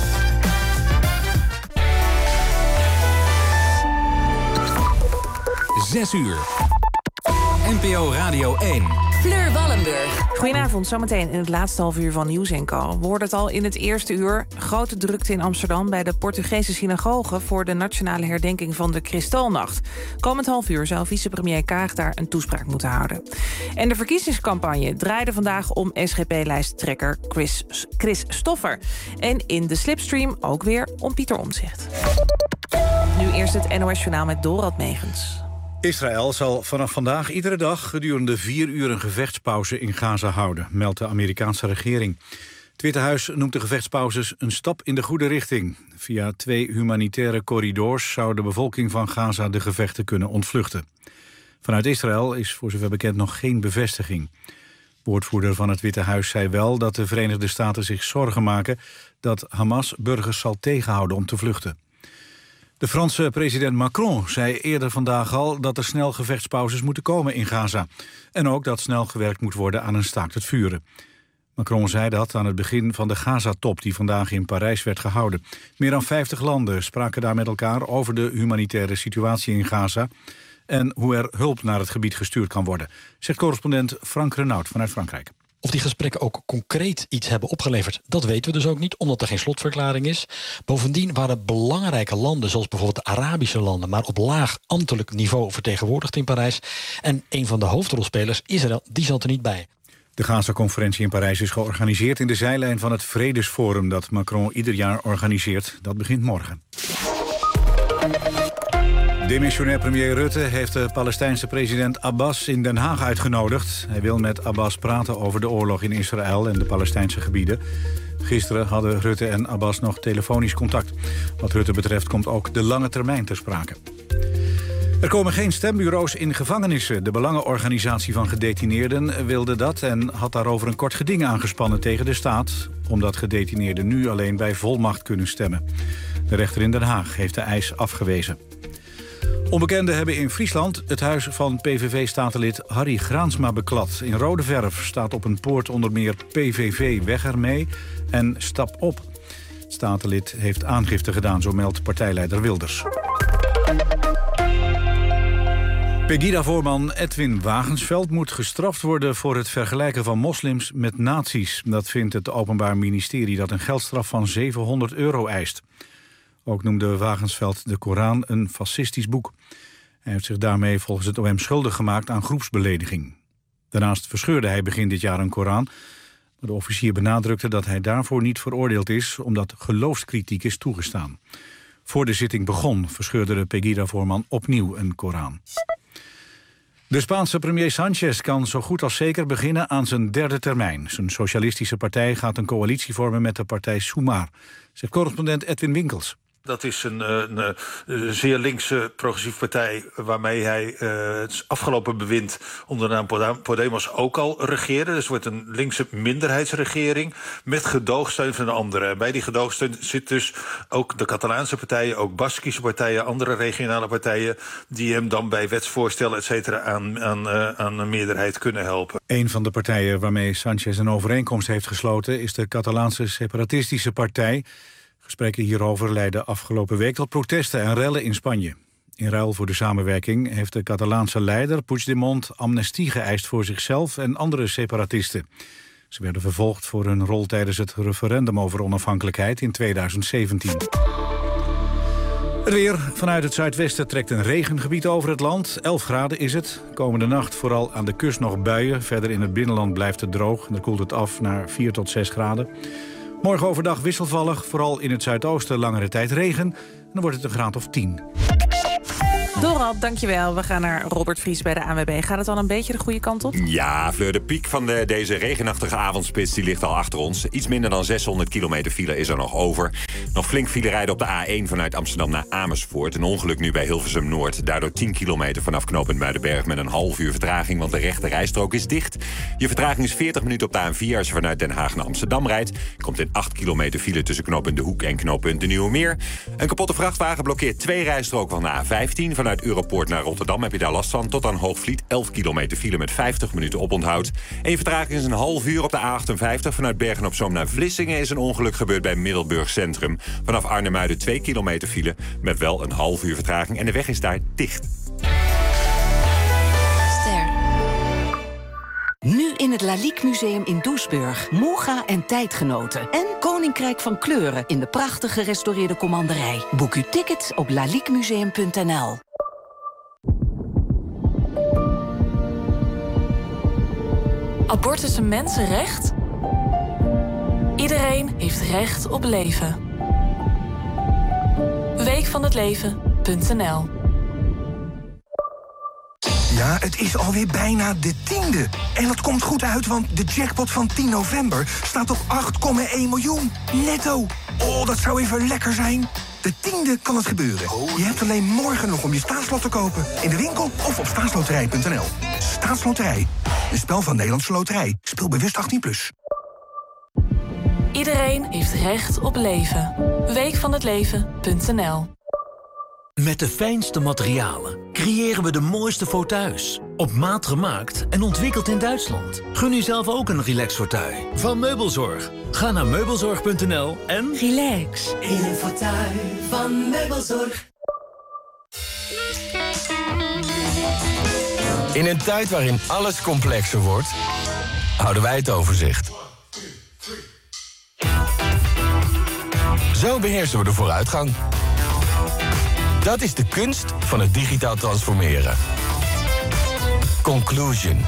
Zes uur. N P O Radio één. Fleur Wallenburg. Goedenavond, zometeen in het laatste half uur van Nieuws en Co. We hoorden het al in het eerste uur. Grote drukte in Amsterdam bij de Portugese synagoge voor de nationale herdenking van de Kristalnacht. Komend half uur zou vicepremier Kaag daar een toespraak moeten houden. En de verkiezingscampagne draaide vandaag om S G P-lijsttrekker Chris, Chris Stoffer. En in de slipstream ook weer om Pieter Omtzigt. Nu eerst het N O S-journaal met Dorald Megens. Israël zal vanaf vandaag iedere dag gedurende vier uur een gevechtspauze in Gaza houden, meldt de Amerikaanse regering. Het Witte Huis noemt de gevechtspauzes een stap in de goede richting. Via twee humanitaire corridors zou de bevolking van Gaza de gevechten kunnen ontvluchten. Vanuit Israël is voor zover bekend nog geen bevestiging. Woordvoerder van het Witte Huis zei wel dat de Verenigde Staten zich zorgen maken dat Hamas burgers zal tegenhouden om te vluchten. De Franse president Macron zei eerder vandaag al dat er snel gevechtspauzes moeten komen in Gaza. En ook dat snel gewerkt moet worden aan een staakt het vuren. Macron zei dat aan het begin van de Gaza-top die vandaag in Parijs werd gehouden. Meer dan vijftig landen spraken daar met elkaar over de humanitaire situatie in Gaza en hoe er hulp naar het gebied gestuurd kan worden, zegt correspondent Frank Renaud vanuit Frankrijk. Of die gesprekken ook concreet iets hebben opgeleverd, dat weten we dus ook niet, omdat er geen slotverklaring is. Bovendien waren belangrijke landen, zoals bijvoorbeeld de Arabische landen, maar op laag ambtelijk niveau vertegenwoordigd in Parijs. En een van de hoofdrolspelers, Israël, die zat er niet bij. De Gaza-conferentie in Parijs is georganiseerd in de zijlijn van het Vredesforum dat Macron ieder jaar organiseert. Dat begint morgen. Demissionair premier Rutte heeft de Palestijnse president Abbas in Den Haag uitgenodigd. Hij wil met Abbas praten over de oorlog in Israël en de Palestijnse gebieden. Gisteren hadden Rutte en Abbas nog telefonisch contact. Wat Rutte betreft komt ook de lange termijn ter sprake. Er komen geen stembureaus in gevangenissen. De Belangenorganisatie van gedetineerden wilde dat en had daarover een kort geding aangespannen tegen de staat, omdat gedetineerden nu alleen bij volmacht kunnen stemmen. De rechter in Den Haag heeft de eis afgewezen. Onbekenden hebben in Friesland het huis van P V V-statenlid Harry Graansma beklad. In rode verf staat op een poort onder meer P V V weg ermee en stap op. Het statenlid heeft aangifte gedaan, zo meldt partijleider Wilders. Pegida-voorman Edwin Wagensveld moet gestraft worden voor het vergelijken van moslims met nazi's. Dat vindt het Openbaar Ministerie dat een geldstraf van zevenhonderd euro eist. Ook noemde Wagensveld de Koran een fascistisch boek. Hij heeft zich daarmee volgens het O M schuldig gemaakt aan groepsbelediging. Daarnaast verscheurde hij begin dit jaar een Koran. De officier benadrukte dat hij daarvoor niet veroordeeld is, omdat geloofskritiek is toegestaan. Voor de zitting begon, verscheurde de Pegida-voorman opnieuw een Koran. De Spaanse premier Sánchez kan zo goed als zeker beginnen aan zijn derde termijn. Zijn socialistische partij gaat een coalitie vormen met de partij Sumar, zegt correspondent Edwin Winkels. Dat is een, een, een zeer linkse progressieve partij waarmee hij uh, het afgelopen bewind onder de naam Podemos ook al regeerde. Dus het wordt een linkse minderheidsregering met gedoogsteun van de anderen. Bij die gedoogsteun zit dus ook de Catalaanse partijen, ook Baskische partijen, andere regionale partijen die hem dan bij wetsvoorstellen et cetera aan, aan, uh, aan een meerderheid kunnen helpen. Een van de partijen waarmee Sánchez een overeenkomst heeft gesloten is de Catalaanse separatistische partij. Gesprekken hierover leidden afgelopen week tot protesten en rellen in Spanje. In ruil voor de samenwerking heeft de Catalaanse leider Puigdemont amnestie geëist voor zichzelf en andere separatisten. Ze werden vervolgd voor hun rol tijdens het referendum over onafhankelijkheid in tweeduizend zeventien. Het weer. Vanuit het zuidwesten trekt een regengebied over het land. elf graden is het. Komende nacht vooral aan de kust nog buien. Verder in het binnenland blijft het droog en dan koelt het af naar vier tot zes graden. Morgen overdag wisselvallig, vooral in het zuidoosten langere tijd regen. En dan wordt het een graad of tien. Dorald, dankjewel. We gaan naar Robert Vries bij de A N W B. Gaat het al een beetje de goede kant op? Ja, Fleur, de piek van de, deze regenachtige avondspits die ligt al achter ons. Iets minder dan zeshonderd kilometer file is er nog over. Nog flink file rijden op de A één vanuit Amsterdam naar Amersfoort. Een ongeluk nu bij Hilversum Noord. Daardoor tien kilometer vanaf knooppunt Muidenberg met een half uur vertraging, want de rechte rijstrook is dicht. Je vertraging is veertig minuten op de A N vier als je vanuit Den Haag naar Amsterdam rijdt. Komt in acht kilometer file tussen knooppunt De Hoek en knooppunt De Nieuwe Meer. Een kapotte vrachtwagen blokkeert twee rijstroken van de A vijftien. Vanuit Europoort naar Rotterdam heb je daar last van. Tot aan Hoogvliet elf kilometer file met vijftig minuten oponthoud. En je vertraging is een half uur op de A achtenvijftig. Vanuit Bergen op Zoom naar Vlissingen is een ongeluk gebeurd bij Middelburg Centrum. Vanaf Arnhem-Muiden twee kilometer file met wel een half uur vertraging. En de weg is daar dicht. Ster. Nu in het Lalique Museum in Doesburg. Moega en tijdgenoten. En Koninkrijk van Kleuren in de prachtig gerestaureerde commanderij. Boek uw tickets op laliquemuseum punt n l. Abortus een mensenrecht? Iedereen heeft recht op leven. week van het leven punt n l. Ja, het is alweer bijna de tiende. En dat komt goed uit, want de jackpot van tien november staat op acht komma één miljoen. Netto. Oh, dat zou even lekker zijn. De tiende kan het gebeuren. Je hebt alleen morgen nog om je staatslot te kopen. In de winkel of op staatsloterij punt n l. Staatsloterij. Een spel van Nederlandse Loterij. Speel bewust achttien plus. Iedereen heeft recht op leven. week van het leven punt n l. Met de fijnste materialen creëren we de mooiste fauteuils. Op maat gemaakt en ontwikkeld in Duitsland. Gun u zelf ook een relax fauteuil van Meubelzorg. Ga naar meubelzorg punt n l en... Relax in een fauteuil van Meubelzorg. In een tijd waarin alles complexer wordt, houden wij het overzicht. Zo beheersen we de vooruitgang. Dat is de kunst van het digitaal transformeren. Conclusion.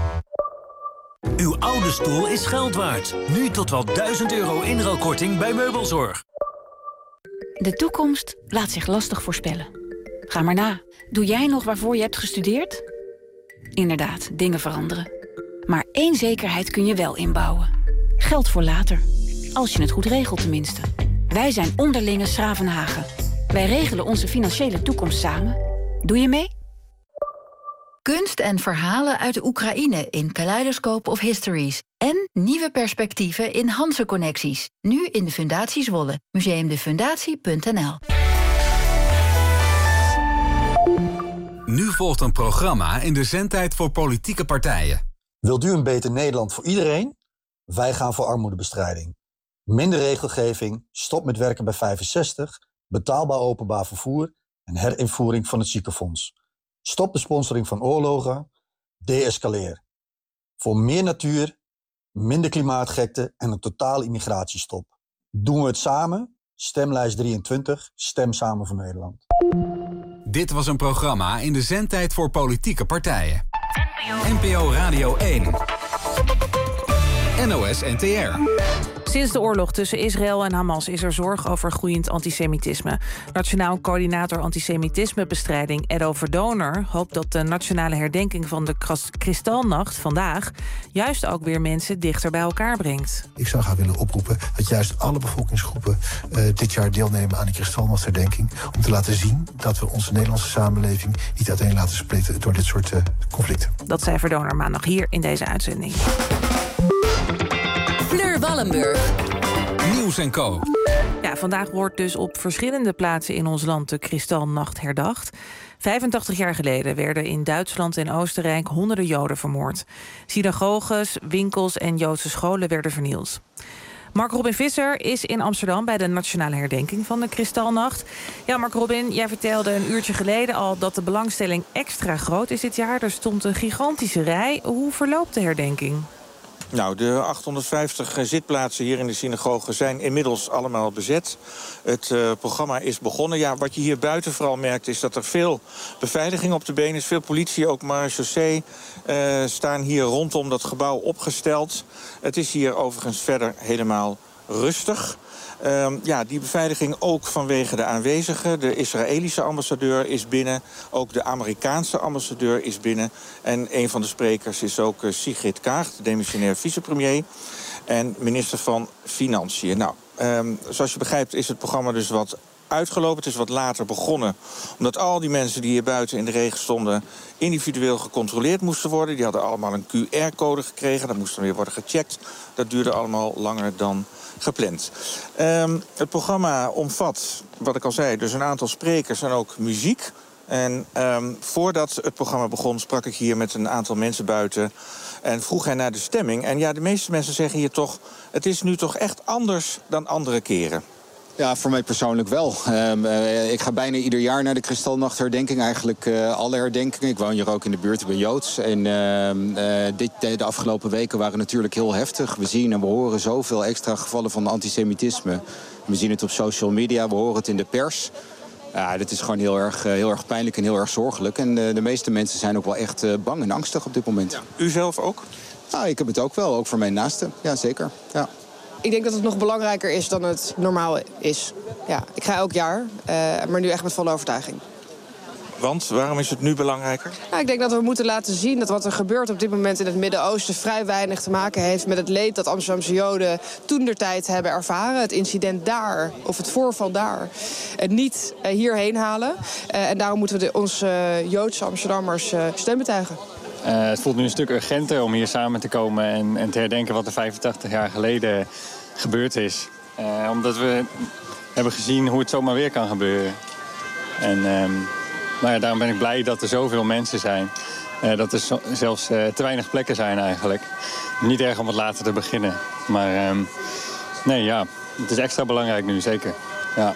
Uw oude stoel is geld waard. Nu tot wel duizend euro inruilkorting bij Meubelzorg. De toekomst laat zich lastig voorspellen. Ga maar na. Doe jij nog waarvoor je hebt gestudeerd? Inderdaad, dingen veranderen. Maar één zekerheid kun je wel inbouwen. Geld voor later. Als je het goed regelt tenminste. Wij zijn Onderlinge Schravenhagen. Wij regelen onze financiële toekomst samen. Doe je mee? Kunst en verhalen uit de Oekraïne in Kaleidoscope of Histories. En nieuwe perspectieven in Hanse Connecties. Nu in de Fundatie Zwolle. museumdefundatie punt n l. Nu volgt een programma in de zendtijd voor politieke partijen. Wilt u een beter Nederland voor iedereen? Wij gaan voor armoedebestrijding. Minder regelgeving, stop met werken bij vijfenzestig... betaalbaar openbaar vervoer en herinvoering van het ziekenfonds. Stop de sponsoring van oorlogen, de-escaleer. Voor meer natuur, minder klimaatgekte en een totale immigratiestop. Doen we het samen? Stemlijst drieëntwintig, stem samen voor Nederland. Dit was een programma in de zendtijd voor politieke partijen. N P O Radio één. N O S N T R. Sinds de oorlog tussen Israël en Hamas is er zorg over groeiend antisemitisme. Nationaal coördinator antisemitismebestrijding Edo Verdoner hoopt dat de nationale herdenking van de Kristalnacht vandaag juist ook weer mensen dichter bij elkaar brengt. Ik zou graag willen oproepen dat juist alle bevolkingsgroepen uh, dit jaar deelnemen aan de Kristalnachtherdenking, om te laten zien dat we onze Nederlandse samenleving niet uiteen laten splitten door dit soort uh, conflicten. Dat zei Verdoner maandag hier in deze uitzending. Fleur Wallenburg. Nieuws en Co. Ja, vandaag wordt dus op verschillende plaatsen in ons land de Kristalnacht herdacht. vijfentachtig jaar geleden werden in Duitsland en Oostenrijk honderden Joden vermoord. Synagoges, winkels en Joodse scholen werden vernield. Mark Robin Visser is in Amsterdam bij de nationale herdenking van de Kristalnacht. Ja, Mark Robin, jij vertelde een uurtje geleden al dat de belangstelling extra groot is dit jaar. Er stond een gigantische rij. Hoe verloopt de herdenking? Nou, de achthonderdvijftig zitplaatsen hier in de synagoge zijn inmiddels allemaal bezet. Het uh, programma is begonnen. Ja, wat je hier buiten vooral merkt is dat er veel beveiliging op de been is. Veel politie, ook marechaussee, uh, staan hier rondom dat gebouw opgesteld. Het is hier overigens verder helemaal rustig. Uh, ja, die beveiliging ook vanwege de aanwezigen. De Israëlische ambassadeur is binnen. Ook de Amerikaanse ambassadeur is binnen. En een van de sprekers is ook uh, Sigrid Kaag, de demissionair vicepremier. En minister van Financiën. Nou, um, zoals je begrijpt is het programma dus wat uitgelopen. Het is wat later begonnen. Omdat al die mensen die hier buiten in de regen stonden individueel gecontroleerd moesten worden. Die hadden allemaal een Q R-code gekregen. Dat moest dan weer worden gecheckt. Dat duurde allemaal langer dan gepland. Um, het programma omvat, wat ik al zei, dus een aantal sprekers en ook muziek. En um, voordat het programma begon sprak ik hier met een aantal mensen buiten en vroeg hen naar de stemming. En ja, de meeste mensen zeggen hier toch, het is nu toch echt anders dan andere keren. Ja, voor mij persoonlijk wel. Um, uh, ik ga bijna ieder jaar naar de Kristalnachtherdenking. Eigenlijk uh, alle herdenkingen. Ik woon hier ook in de buurt, ik ben Joods. En uh, uh, dit, de, de afgelopen weken waren natuurlijk heel heftig. We zien en we horen zoveel extra gevallen van antisemitisme. We zien het op social media, we horen het in de pers. Ja, dit is gewoon heel erg, uh, heel erg pijnlijk en heel erg zorgelijk. En uh, de meeste mensen zijn ook wel echt uh, bang en angstig op dit moment. Ja. U zelf ook? Ja, ik heb het ook wel, ook voor mijn naasten. Ja, zeker. Ja. Ik denk dat het nog belangrijker is dan het normaal is. Ja, ik ga elk jaar, uh, maar nu echt met volle overtuiging. Want waarom is het nu belangrijker? Nou, ik denk dat we moeten laten zien dat wat er gebeurt op dit moment in het Midden-Oosten vrij weinig te maken heeft met het leed dat Amsterdamse Joden toentertijd hebben ervaren. Het incident daar, of het voorval daar, en niet uh, hierheen halen. Uh, en daarom moeten we de, onze uh, Joodse Amsterdammers uh, steun betuigen. Uh, het voelt nu een stuk urgenter om hier samen te komen en, en te herdenken wat er vijfentachtig jaar geleden gebeurd is. Uh, omdat we hebben gezien hoe het zomaar weer kan gebeuren. En um, nou ja, daarom ben ik blij dat er zoveel mensen zijn. Uh, dat er zo, zelfs uh, te weinig plekken zijn eigenlijk. Niet erg om wat later te beginnen. Maar um, nee, ja, het is extra belangrijk nu, zeker. Ja.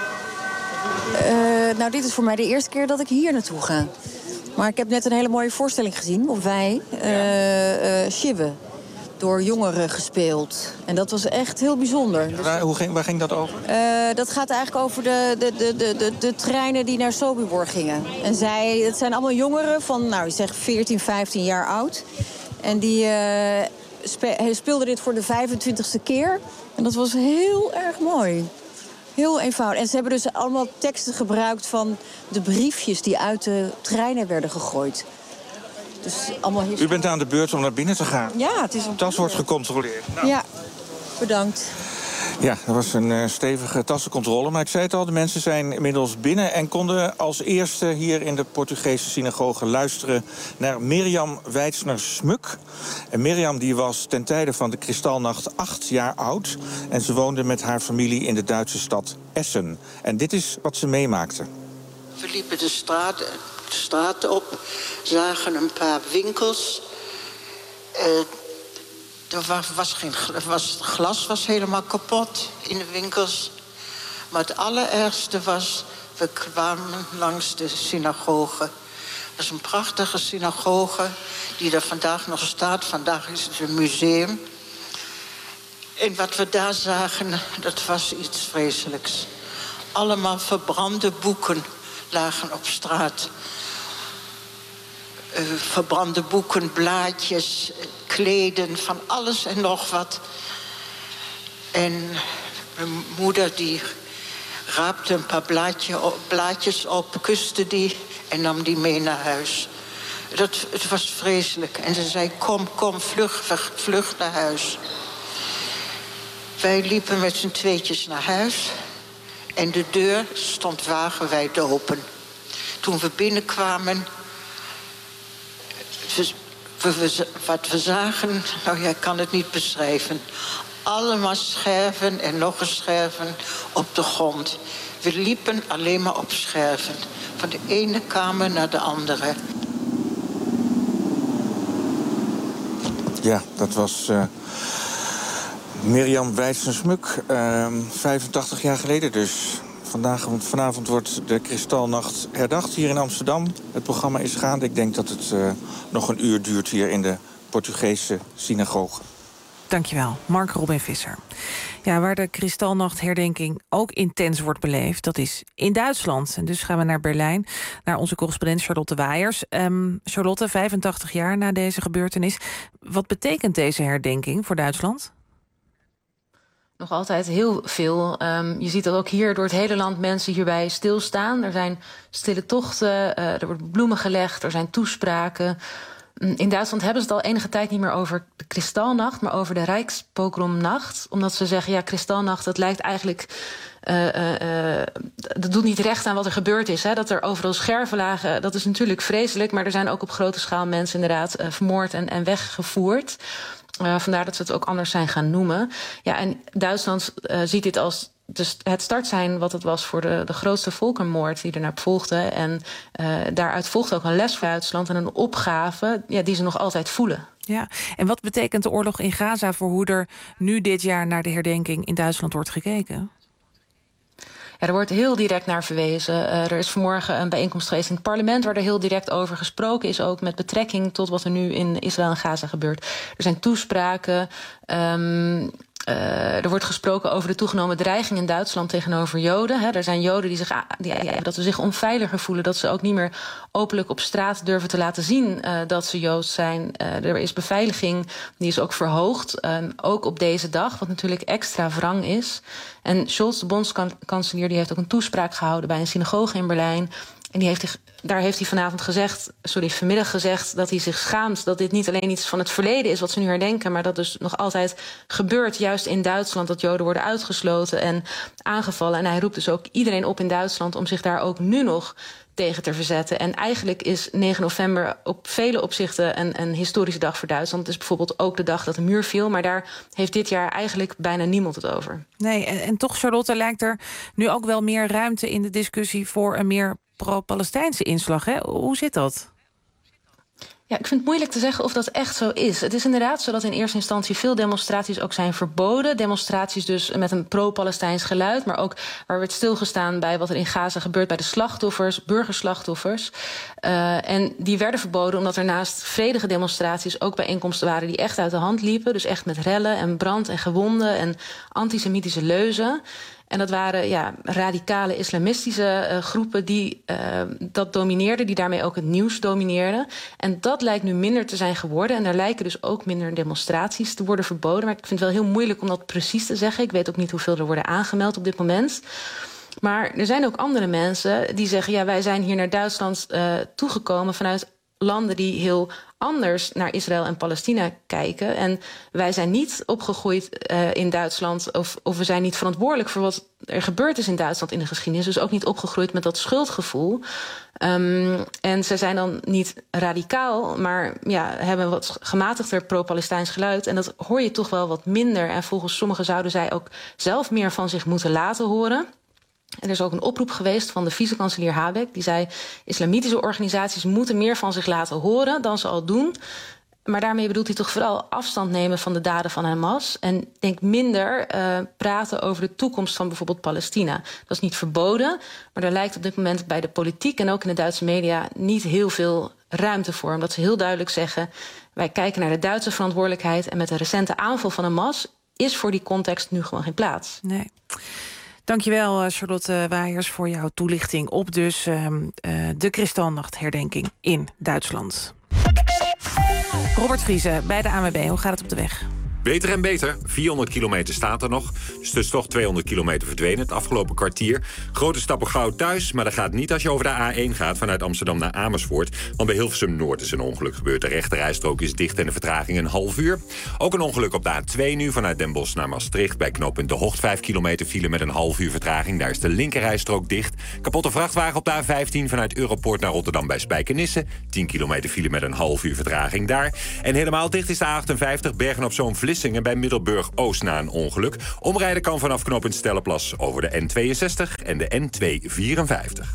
Uh, nou, dit is voor mij de eerste keer dat ik hier naartoe ga. Maar ik heb net een hele mooie voorstelling gezien, of wij, uh, uh, Shive, door jongeren gespeeld. En dat was echt heel bijzonder. Ja, waar, hoe ging, waar ging dat over? Uh, dat gaat eigenlijk over de, de, de, de, de, de treinen die naar Sobibor gingen. En zij, het zijn allemaal jongeren van, nou, ik zeg veertien, vijftien jaar oud. En die uh, spe, speelden dit voor de vijfentwintigste keer. En dat was heel erg mooi. Heel eenvoudig. En ze hebben dus allemaal teksten gebruikt van de briefjes die uit de treinen werden gegooid. Dus allemaal heel... U bent aan de beurt om naar binnen te gaan. Ja, het is een... Tas wordt gecontroleerd. Nou. Ja, bedankt. Ja, dat was een uh, stevige tassencontrole. Maar ik zei het al, de mensen zijn inmiddels binnen en konden als eerste hier in de Portugese synagoge luisteren naar Mirjam Weidsner-Smuk. En Mirjam die was ten tijde van de Kristalnacht acht jaar oud. En ze woonde met haar familie in de Duitse stad Essen. En dit is wat ze meemaakte. We liepen de straat, de straat op, zagen een paar winkels. Uh, Er was, was geen, was, het glas was helemaal kapot in de winkels. Maar het allerergste was, we kwamen langs de synagoge. Dat is een prachtige synagoge die er vandaag nog staat. Vandaag is het een museum. En wat we daar zagen, dat was iets vreselijks. Allemaal verbrande boeken lagen op straat. Uh, verbrande boeken, blaadjes, kleden, van alles en nog wat. En mijn moeder die raapte een paar blaadje op, blaadjes op, kuste die en nam die mee naar huis. Dat, het was vreselijk. En ze zei, kom, kom, vlug, vlug naar huis. Wij liepen met z'n tweetjes naar huis. En de deur stond wagenwijd open. Toen we binnenkwamen... We, we, wat we zagen, nou ja, ik kan het niet beschrijven. Allemaal scherven en nog eens scherven op de grond. We liepen alleen maar op scherven. Van de ene kamer naar de andere. Ja, dat was uh, Mirjam Wijtsensmuk, uh, vijfentachtig jaar geleden dus. Vandaag, vanavond wordt de Kristalnacht herdacht hier in Amsterdam. Het programma is gaande. Ik denk dat het uh, nog een uur duurt hier in de Portugese synagoge. Dankjewel, Mark Robin Visser. Ja, waar de Kristalnachtherdenking ook intens wordt beleefd, dat is in Duitsland. En dus gaan we naar Berlijn, naar onze correspondent Charlotte Waaiers. Um, Charlotte, vijfentachtig jaar na deze gebeurtenis. Wat betekent deze herdenking voor Duitsland? Nog altijd heel veel. Um, je ziet dat ook hier door het hele land mensen hierbij stilstaan. Er zijn stille tochten, uh, er worden bloemen gelegd, er zijn toespraken. In Duitsland hebben ze het al enige tijd niet meer over de Kristalnacht, maar over de Rijkspogromnacht. Omdat ze zeggen, ja, Kristalnacht, dat lijkt eigenlijk... Uh, uh, uh, dat doet niet recht aan wat er gebeurd is. Hè? Dat er overal scherven lagen, dat is natuurlijk vreselijk. Maar er zijn ook op grote schaal mensen inderdaad uh, vermoord en, en weggevoerd. Uh, vandaar dat ze het ook anders zijn gaan noemen. Ja, en Duitsland uh, ziet dit als dus het start zijn wat het was voor de, de grootste volkenmoord die ernaar volgde. En uh, daaruit volgt ook een les voor Duitsland en een opgave ja, die ze nog altijd voelen. Ja, en wat betekent de oorlog in Gaza voor hoe er nu dit jaar naar de herdenking in Duitsland wordt gekeken? Ja, er wordt heel direct naar verwezen. Uh, er is vanmorgen een bijeenkomst geweest in het parlement waar er heel direct over gesproken is, ook met betrekking tot wat er nu in Israël en Gaza gebeurt. Er zijn toespraken. Um, Uh, er wordt gesproken over de toegenomen dreiging in Duitsland tegenover Joden. Hè. Er zijn Joden die zich die, ja, dat ze zich onveiliger voelen, dat ze ook niet meer openlijk op straat durven te laten zien uh, dat ze Joods zijn. Uh, er is beveiliging, die is ook verhoogd, uh, ook op deze dag, wat natuurlijk extra wrang is. En Scholz, de bondskanselier, die heeft ook een toespraak gehouden bij een synagoge in Berlijn. En die heeft, daar heeft hij vanavond gezegd, sorry, vanmiddag gezegd, dat hij zich schaamt dat dit niet alleen iets van het verleden is wat ze nu herdenken, maar dat dus nog altijd gebeurt, juist in Duitsland, dat Joden worden uitgesloten en aangevallen. En hij roept dus ook iedereen op in Duitsland om zich daar ook nu nog tegen te verzetten. En eigenlijk is negen november op vele opzichten een, een historische dag voor Duitsland. Het is bijvoorbeeld ook de dag dat de muur viel, maar daar heeft dit jaar eigenlijk bijna niemand het over. Nee, en, en toch, Charlotte, lijkt er nu ook wel meer ruimte in de discussie voor een meer pro-Palestijnse inslag, hè? Hoe zit dat? Ja, ik vind het moeilijk te zeggen of dat echt zo is. Het is inderdaad zo dat in eerste instantie veel demonstraties ook zijn verboden. Demonstraties dus met een pro-Palestijns geluid, maar ook waar werd stilgestaan bij wat er in Gaza gebeurt bij de slachtoffers, burgerslachtoffers. Uh, en die werden verboden omdat er naast vredige demonstraties ook bijeenkomsten waren die echt uit de hand liepen. Dus echt met rellen en brand en gewonden en antisemitische leuzen. En dat waren ja, radicale islamistische uh, groepen die uh, dat domineerden, die daarmee ook het nieuws domineerden. En dat lijkt nu minder te zijn geworden. En er lijken dus ook minder demonstraties te worden verboden. Maar ik vind het wel heel moeilijk om dat precies te zeggen. Ik weet ook niet hoeveel er worden aangemeld op dit moment. Maar er zijn ook andere mensen die zeggen, ja, wij zijn hier naar Duitsland uh, toegekomen vanuit landen die heel anders naar Israël en Palestina kijken. En wij zijn niet opgegroeid uh, in Duitsland, of, of we zijn niet verantwoordelijk voor wat er gebeurd is in Duitsland in de geschiedenis. Dus ook niet opgegroeid met dat schuldgevoel. Um, en ze zijn dan niet radicaal, maar ja, hebben een wat gematigder pro-Palestijns geluid. En dat hoor je toch wel wat minder. En volgens sommigen zouden zij ook zelf meer van zich moeten laten horen. En er is ook een oproep geweest van de vice-kanselier Habeck. Die zei, islamitische organisaties moeten meer van zich laten horen dan ze al doen. Maar daarmee bedoelt hij toch vooral afstand nemen van de daden van Hamas. En denk minder uh, praten over de toekomst van bijvoorbeeld Palestina. Dat is niet verboden, maar er lijkt op dit moment bij de politiek en ook in de Duitse media niet heel veel ruimte voor. Omdat ze heel duidelijk zeggen, wij kijken naar de Duitse verantwoordelijkheid. En met de recente aanval van Hamas is voor die context nu gewoon geen plaats. Nee. Dankjewel, Charlotte Waaiers, voor jouw toelichting op dus uh, uh, de Kristalnachtherdenking in Duitsland. Robert Vriese bij de A N W B. Hoe gaat het op de weg? Beter en beter. vierhonderd kilometer staat er nog. Dus het is toch tweehonderd kilometer verdwenen het afgelopen kwartier. Grote stappen gauw thuis, maar dat gaat niet als je over de A één gaat... vanuit Amsterdam naar Amersfoort. Want bij Hilversum Noord is een ongeluk gebeurd. De rechterrijstrook is dicht en de vertraging een half uur. Ook een ongeluk op de A twee nu vanuit Den Bosch naar Maastricht. Bij knooppunt De Hocht vijf kilometer file met een half uur vertraging. Daar is de linkerrijstrook dicht. Kapotte vrachtwagen op de A vijftien vanuit Europoort naar Rotterdam bij Spijkenisse. tien kilometer file met een half uur vertraging daar. En helemaal dicht is de A achtenvijftig Bergen op Zoom Vlissingen bij Middelburg-Oost na een ongeluk. Omrijden kan vanaf knooppunt Stellenplas over de N tweeënzestig en de N tweehonderdvierenvijftig.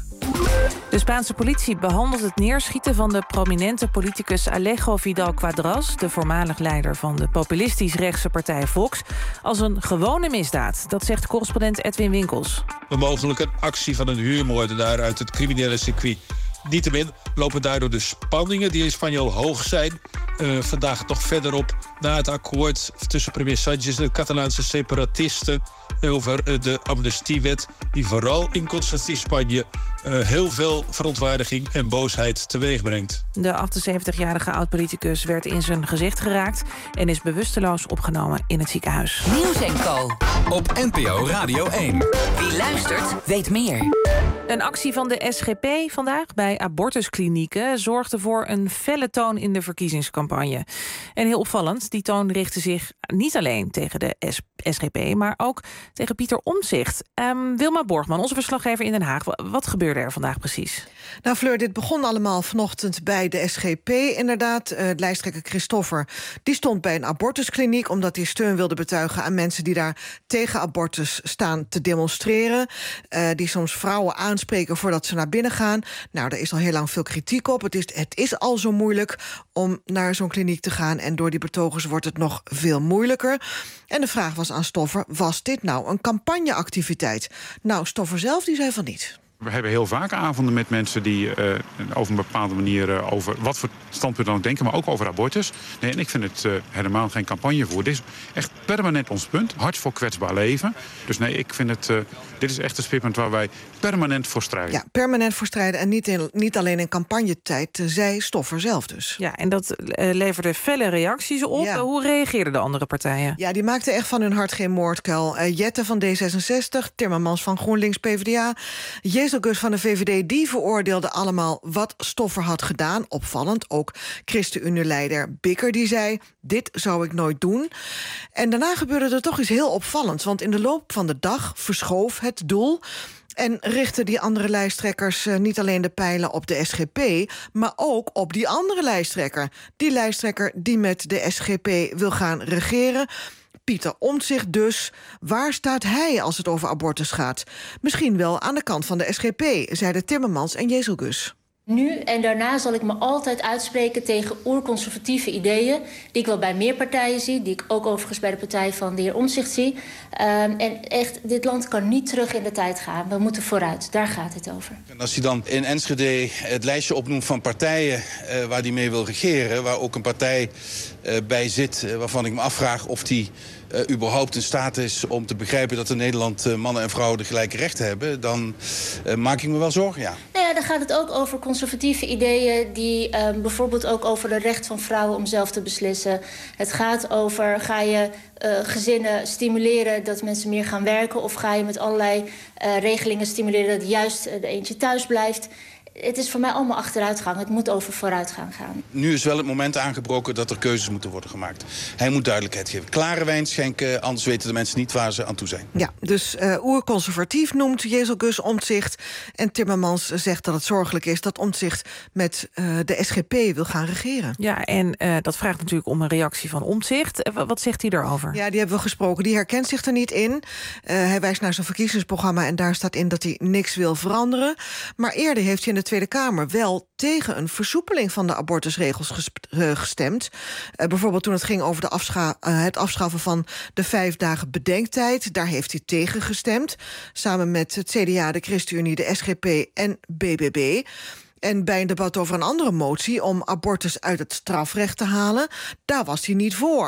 De Spaanse politie behandelt het neerschieten van de prominente politicus Alejo Vidal-Quadras, de voormalig leider van de populistisch-rechtse partij Vox, als een gewone misdaad. Dat zegt correspondent Edwin Winkels. Een mogelijke actie van een huurmoordenaar uit het criminele circuit. Niettemin lopen daardoor de spanningen die in Spanje al hoog zijn... Uh, vandaag toch verder op na het akkoord tussen premier Sánchez en de Catalaanse separatisten... over uh, de amnestiewet die vooral in conservatief Spanje... Uh, heel veel verontwaardiging en boosheid teweeg brengt. De achtenzeventigjarige oud-politicus werd in zijn gezicht geraakt... en is bewusteloos opgenomen in het ziekenhuis. Nieuws en Co. Op N P O Radio één. Wie luistert, weet meer. Een actie van de S G P vandaag bij abortusklinieken zorgde voor een felle toon in de verkiezingscampagne. En heel opvallend, die toon richtte zich niet alleen tegen de S G P, maar ook tegen Pieter Omtzigt. Um, Wilma Borgman, onze verslaggever in Den Haag. Wat gebeurde er vandaag precies? Nou Fleur, dit begon allemaal vanochtend bij de S G P inderdaad. Uh, lijsttrekker Christoffer die stond bij een abortuskliniek omdat hij steun wilde betuigen aan mensen die daar tegen abortus staan te demonstreren. Uh, die soms vrouwen aanspreken voordat ze naar binnen gaan. Nou, daar is al heel lang veel kritiek op. Het is, het is al zo moeilijk om naar zo'n kliniek te gaan en door die betogers wordt het nog veel moeilijker. En de vraag was aan Stoffer, was dit nou een campagneactiviteit? Nou, Stoffer zelf die zei van niet. We hebben heel vaak avonden met mensen die uh, over een bepaalde manier... Uh, over wat voor standpunt dan ook denken, maar ook over abortus. Nee, en ik vind het uh, helemaal geen campagne voor. Dit is echt permanent ons punt. Hart voor kwetsbaar leven. Dus nee, ik vind het... Uh, dit is echt een speerpunt waar wij permanent voor strijden. Ja, permanent voor strijden en niet, in, niet alleen in campagnetijd, uh, zei Stoffer zelf dus. Ja, en dat uh, leverde felle reacties op. Ja. Hoe reageerden de andere partijen? Ja, die maakten echt van hun hart geen moordkuil. Uh, Jette van D zesenzestig, Timmermans van GroenLinks P v d A... Jezelgus van de V V D, die veroordeelde allemaal wat Stoffer had gedaan. Opvallend, ook ChristenUnie-leider Bikker die zei, dit zou ik nooit doen. En daarna gebeurde er toch iets heel opvallends, want in de loop van de dag verschoof het doel en richten die andere lijsttrekkers uh, niet alleen de pijlen op de S G P, maar ook op die andere lijsttrekker. Die lijsttrekker die met de S G P wil gaan regeren. Pieter Omtzigt dus. Waar staat hij als het over abortus gaat? Misschien wel aan de kant van de S G P, zeiden Timmermans en Jezelgus. Nu en daarna zal ik me altijd uitspreken tegen oerconservatieve ideeën, die ik wel bij meer partijen zie, die ik ook overigens bij de partij van de heer Omtzigt zie. Um, en echt, dit land kan niet terug in de tijd gaan. We moeten vooruit. Daar gaat het over. En als hij dan in Enschede het lijstje opnoemt van partijen uh, waar hij mee wil regeren, waar ook een partij uh, bij zit uh, waarvan ik me afvraag of die Uh, überhaupt in staat is om te begrijpen dat in Nederland uh, mannen en vrouwen de gelijke rechten hebben, dan uh, maak ik me wel zorgen, ja. Nou ja, dan gaat het ook over conservatieve ideeën die uh, bijvoorbeeld ook over het recht van vrouwen om zelf te beslissen. Het gaat over, ga je uh, gezinnen stimuleren dat mensen meer gaan werken, of ga je met allerlei uh, regelingen stimuleren dat juist uh, de eentje thuis blijft. Het is voor mij allemaal achteruitgang. Het moet over vooruitgang gaan. Nu is wel het moment aangebroken dat er keuzes moeten worden gemaakt. Hij moet duidelijkheid geven. Klare wijn schenken, anders weten de mensen niet waar ze aan toe zijn. Ja, dus uh, oerconservatief noemt Jezelgus Omtzigt. En Timmermans zegt dat het zorgelijk is dat Omtzigt met uh, de S G P wil gaan regeren. Ja, en uh, dat vraagt natuurlijk om een reactie van Omtzigt. Uh, wat zegt hij erover? Ja, die hebben we gesproken. Die herkent zich er niet in. Uh, hij wijst naar zijn verkiezingsprogramma en daar staat in dat hij niks wil veranderen. Maar eerder heeft hij in de Tweede Kamer wel tegen een versoepeling van de abortusregels gesp- uh, gestemd. Uh, bijvoorbeeld toen het ging over de afscha- uh, het afschaffen van de vijf dagen bedenktijd. Daar heeft hij tegen gestemd. Samen met het C D A, de ChristenUnie, de S G P en B B B. En bij een debat over een andere motie om abortus uit het strafrecht te halen, daar was hij niet voor.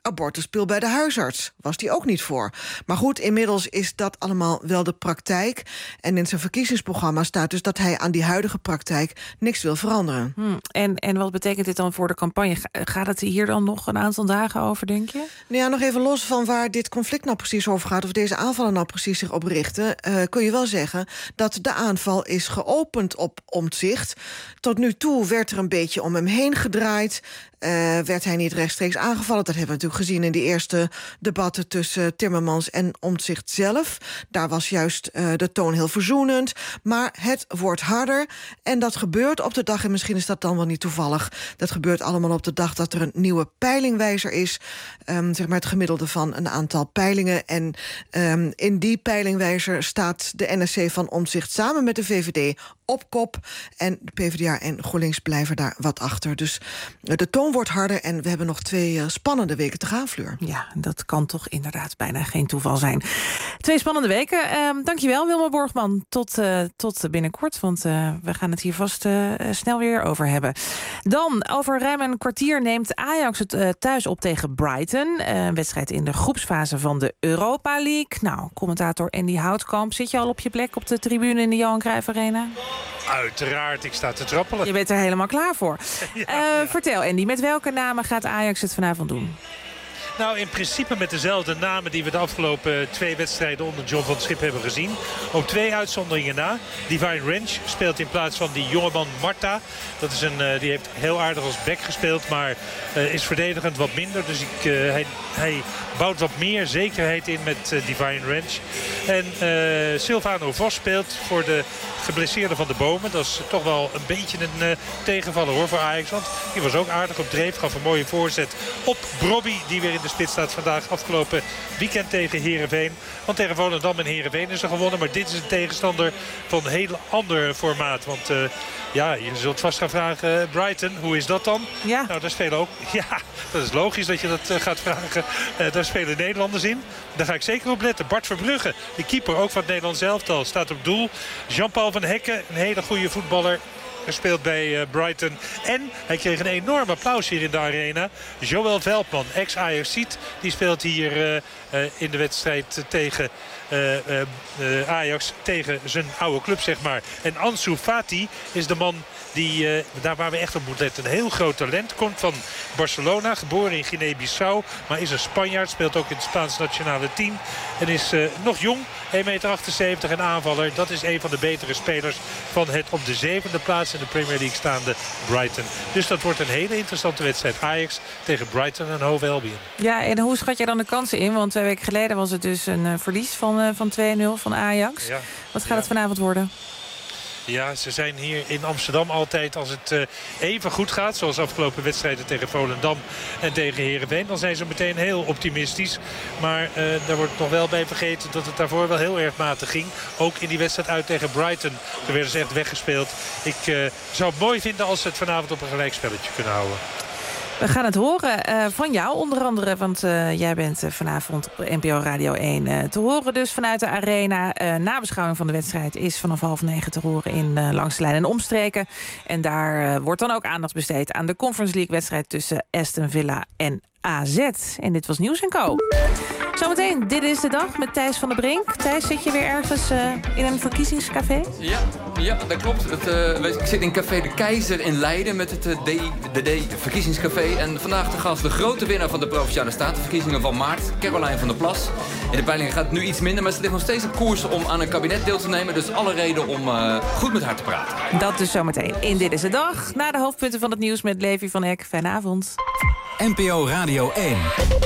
Abortuspil bij de huisarts was die ook niet voor. Maar goed, inmiddels is dat allemaal wel de praktijk. En in zijn verkiezingsprogramma staat dus dat hij aan die huidige praktijk niks wil veranderen. Hmm. En, en wat betekent dit dan voor de campagne? Gaat het hier dan nog een aantal dagen over, denk je? Nou ja, nog even los van waar dit conflict nou precies over gaat, of deze aanvallen nou precies zich op richten, uh, kun je wel zeggen dat de aanval is geopend op Omtzigt. Tot nu toe werd er een beetje om hem heen gedraaid. Uh, werd hij niet rechtstreeks aangevallen. Dat hebben we natuurlijk gezien in die eerste debatten tussen Timmermans en Omtzigt zelf. Daar was juist uh, de toon heel verzoenend. Maar het wordt harder. En dat gebeurt op de dag, en misschien is dat dan wel niet toevallig, dat gebeurt allemaal op de dag dat er een nieuwe peilingwijzer is. Um, zeg maar het gemiddelde van een aantal peilingen. En um, in die peilingwijzer staat de N S C van Omtzigt samen met de V V D op kop. En de PvdA en GroenLinks blijven daar wat achter. Dus uh, de toon wordt harder en we hebben nog twee uh, spannende weken te gaan, Fleur. Ja, dat kan toch inderdaad bijna geen toeval zijn. Twee spannende weken. Uh, dankjewel, Wilma Borgman. Tot, uh, tot binnenkort, want uh, we gaan het hier vast uh, snel weer over hebben. Dan, over ruim een kwartier neemt Ajax het uh, thuis op tegen Brighton. Uh, een wedstrijd in de groepsfase van de Europa League. Nou, commentator Andy Houtkamp, zit je al op je plek op de tribune in de Johan Cruijff Arena? Uiteraard, ik sta te trappelen. Je bent er helemaal klaar voor. ja, uh, ja. Vertel Andy, met welke namen gaat Ajax het vanavond doen? Nou, in principe met dezelfde namen die we de afgelopen twee wedstrijden onder John van 't Schip hebben gezien. Op twee uitzonderingen na. Divine Range speelt in plaats van die jongeman Marta. Dat is een, uh, die heeft heel aardig als back gespeeld, maar uh, is verdedigend wat minder. Dus ik, uh, hij, hij bouwt wat meer zekerheid in met uh, Divine Range. En uh, Silvano Vos speelt voor de geblesseerde van de Bomen. Dat is toch wel een beetje een uh, tegenvaller hoor voor Ajax. Want die was ook aardig op dreef. Gaf een mooie voorzet op Brobby, die weer in de spits staat vandaag afgelopen weekend tegen Heerenveen. Want tegen Volendam en Heerenveen is er gewonnen. Maar dit is een tegenstander van een heel ander formaat. Want uh, ja, je zult vast gaan vragen, Brighton, hoe is dat dan? Ja. Nou, daar spelen ook... Ja, dat is logisch dat je dat uh, gaat vragen. Uh, daar spelen Nederlanders in. Daar ga ik zeker op letten. Bart Verbrugge, de keeper ook van het Nederlands elftal, staat op doel. Jean-Paul van Hekken, een hele goede voetballer. Hij speelt bij uh, Brighton. En hij kreeg een enorm applaus hier in de arena. Joël Veldman, ex-Ajaxiet, die speelt hier uh, uh, in de wedstrijd tegen uh, uh, uh, Ajax. Tegen zijn oude club, zeg maar. En Ansu Fati is de man die, uh, daar waar we echt op moeten letten. Een heel groot talent. Komt van Barcelona, geboren in Guinea-Bissau. Maar is een Spanjaard, speelt ook in het Spaans nationale team. En is uh, nog jong, één meter achtenzeventig en aanvaller. Dat is een van de betere spelers van het op de zevende plaats in de Premier League staande Brighton. Dus dat wordt een hele interessante wedstrijd. Ajax tegen Brighton en Hove Albion. Ja, en hoe schat je dan de kansen in? Want twee weken geleden was het dus een uh, verlies van, uh, van twee nul van Ajax. Ja. Wat gaat ja. het vanavond worden? Ja, ze zijn hier in Amsterdam altijd, als het uh, even goed gaat, zoals afgelopen wedstrijden tegen Volendam en tegen Heerenveen, dan zijn ze meteen heel optimistisch. Maar uh, daar wordt nog wel bij vergeten dat het daarvoor wel heel erg matig ging. Ook in die wedstrijd uit tegen Brighton. Toen werden ze echt weggespeeld. Ik uh, zou het mooi vinden als ze het vanavond op een gelijkspelletje kunnen houden. We gaan het horen uh, van jou onder andere, want uh, jij bent uh, vanavond op N P O Radio één uh, te horen. Dus vanuit de arena. Uh, nabeschouwing van de wedstrijd is vanaf half negen te horen in uh, Langs de Lijn en Omstreken. En daar uh, wordt dan ook aandacht besteed aan de Conference League wedstrijd tussen Aston Villa en A Z. En dit was Nieuws en Co. Zometeen, dit is de dag met Thijs van der Brink. Thijs, zit je weer ergens uh, in een verkiezingscafé? Ja, ja dat klopt. Het, uh, ik zit in Café de Keizer in Leiden met het uh, D, de D Verkiezingscafé. En vandaag de gast de grote winnaar van de Provinciale Statenverkiezingen van maart, Caroline van der Plas. In de peilingen gaat het nu iets minder, maar ze ligt nog steeds op koers om aan een kabinet deel te nemen. Dus alle reden om uh, goed met haar te praten. Dat dus zometeen in Dit is de Dag. Na de hoofdpunten van het nieuws met Levi van Eck. Fijne avond. N P O Radio één.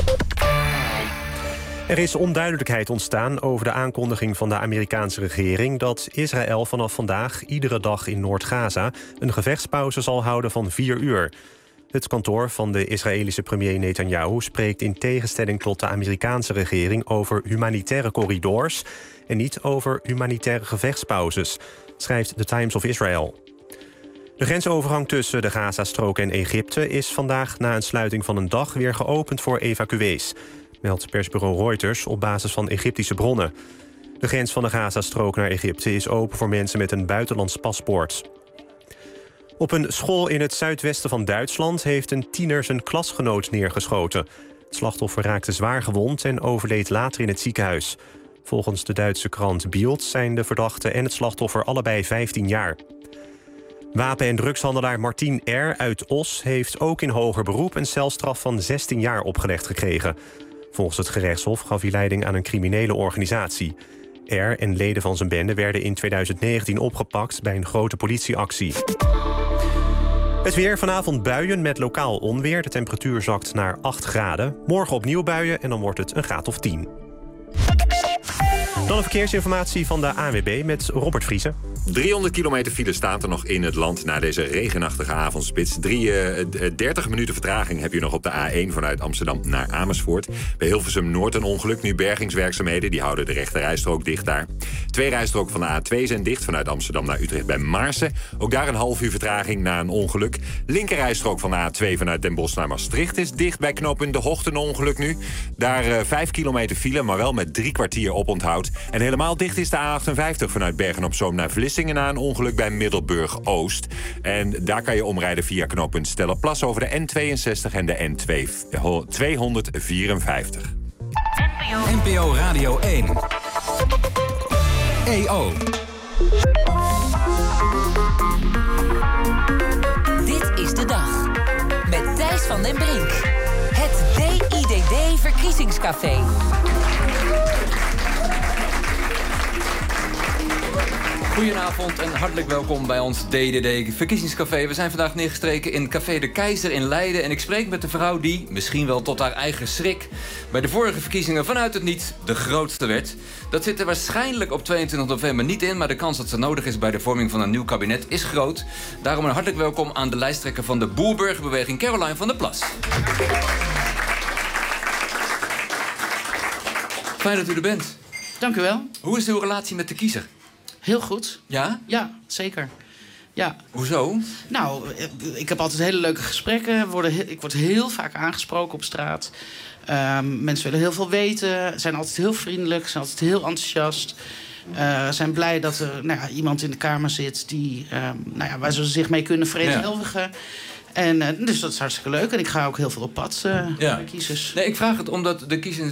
Er is onduidelijkheid ontstaan over de aankondiging van de Amerikaanse regering dat Israël vanaf vandaag iedere dag in Noord-Gaza een gevechtspauze zal houden van vier uur. Het kantoor van de Israëlische premier Netanyahu spreekt in tegenstelling tot de Amerikaanse regering over humanitaire corridors en niet over humanitaire gevechtspauzes, schrijft The Times of Israel. De grensovergang tussen de Gazastrook en Egypte is vandaag na een sluiting van een dag weer geopend voor evacuees, meldt persbureau Reuters op basis van Egyptische bronnen. De grens van de Gazastrook naar Egypte is open voor mensen met een buitenlands paspoort. Op een school in het zuidwesten van Duitsland heeft een tiener zijn klasgenoot neergeschoten. Het slachtoffer raakte zwaar gewond en overleed later in het ziekenhuis. Volgens de Duitse krant Bild zijn de verdachte en het slachtoffer allebei vijftien jaar. Wapen- en drugshandelaar Martien R. uit Os heeft ook in hoger beroep een celstraf van zestien jaar opgelegd gekregen. Volgens het gerechtshof gaf hij leiding aan een criminele organisatie. R. en leden van zijn bende werden in tweeduizend negentien opgepakt bij een grote politieactie. Het weer, vanavond buien met lokaal onweer. De temperatuur zakt naar acht graden. Morgen opnieuw buien en dan wordt het een graad of tien. Dan een verkeersinformatie van de A N W B met Robert Vriesen. driehonderd kilometer file staat er nog in het land na deze regenachtige avondspits. Drie, uh, dertig minuten vertraging heb je nog op de A één vanuit Amsterdam naar Amersfoort. Bij Hilversum Noord een ongeluk, nu bergingswerkzaamheden. Die houden de rechte rijstrook dicht daar. Twee rijstroken van de A twee zijn dicht vanuit Amsterdam naar Utrecht bij Maarsen. Ook daar een half uur vertraging na een ongeluk. Linker rijstrook van de A twee vanuit Den Bosch naar Maastricht is dicht bij knooppunt De Hocht, een ongeluk nu. Daar uh, vijf kilometer file, maar wel met drie kwartier oponthoud. En helemaal dicht is de A achtenvijftig vanuit Bergen-op-Zoom naar Vlissingen na een ongeluk bij Middelburg-Oost. En daar kan je omrijden via knooppunt Stellerplas over de N tweeënzestig en de N tweehonderdvierenvijftig. N P O Radio één. E O. Dit is de dag. Met Thijs van den Brink. Het D I D D-verkiezingscafé. Goedenavond en hartelijk welkom bij ons D D D-verkiezingscafé. We zijn vandaag neergestreken in Café de Keizer in Leiden. En ik spreek met de vrouw die, misschien wel tot haar eigen schrik, bij de vorige verkiezingen vanuit het niet de grootste werd. Dat zit er waarschijnlijk op tweeëntwintig november niet in, maar de kans dat ze nodig is bij de vorming van een nieuw kabinet is groot. Daarom een hartelijk welkom aan de lijsttrekker van de Boerburgerbeweging, Caroline van der Plas. Fijn dat u er bent. Dank u wel. Hoe is uw relatie met de kiezer? Heel goed. Ja? Ja, zeker. Ja. Hoezo? Nou, ik heb altijd hele leuke gesprekken. Worden, ik word heel vaak aangesproken op straat. Um, mensen willen heel veel weten. Zijn altijd heel vriendelijk. Zijn altijd heel enthousiast. Uh, zijn blij dat er nou ja, iemand in de Kamer zit die, um, nou ja, waar ze zich mee kunnen vereenzelvigen. Ja. En uh, dus dat is hartstikke leuk. En ik ga ook heel veel op pad uh, ja. bij kiezers. Nee, ik vraag het omdat de kiezers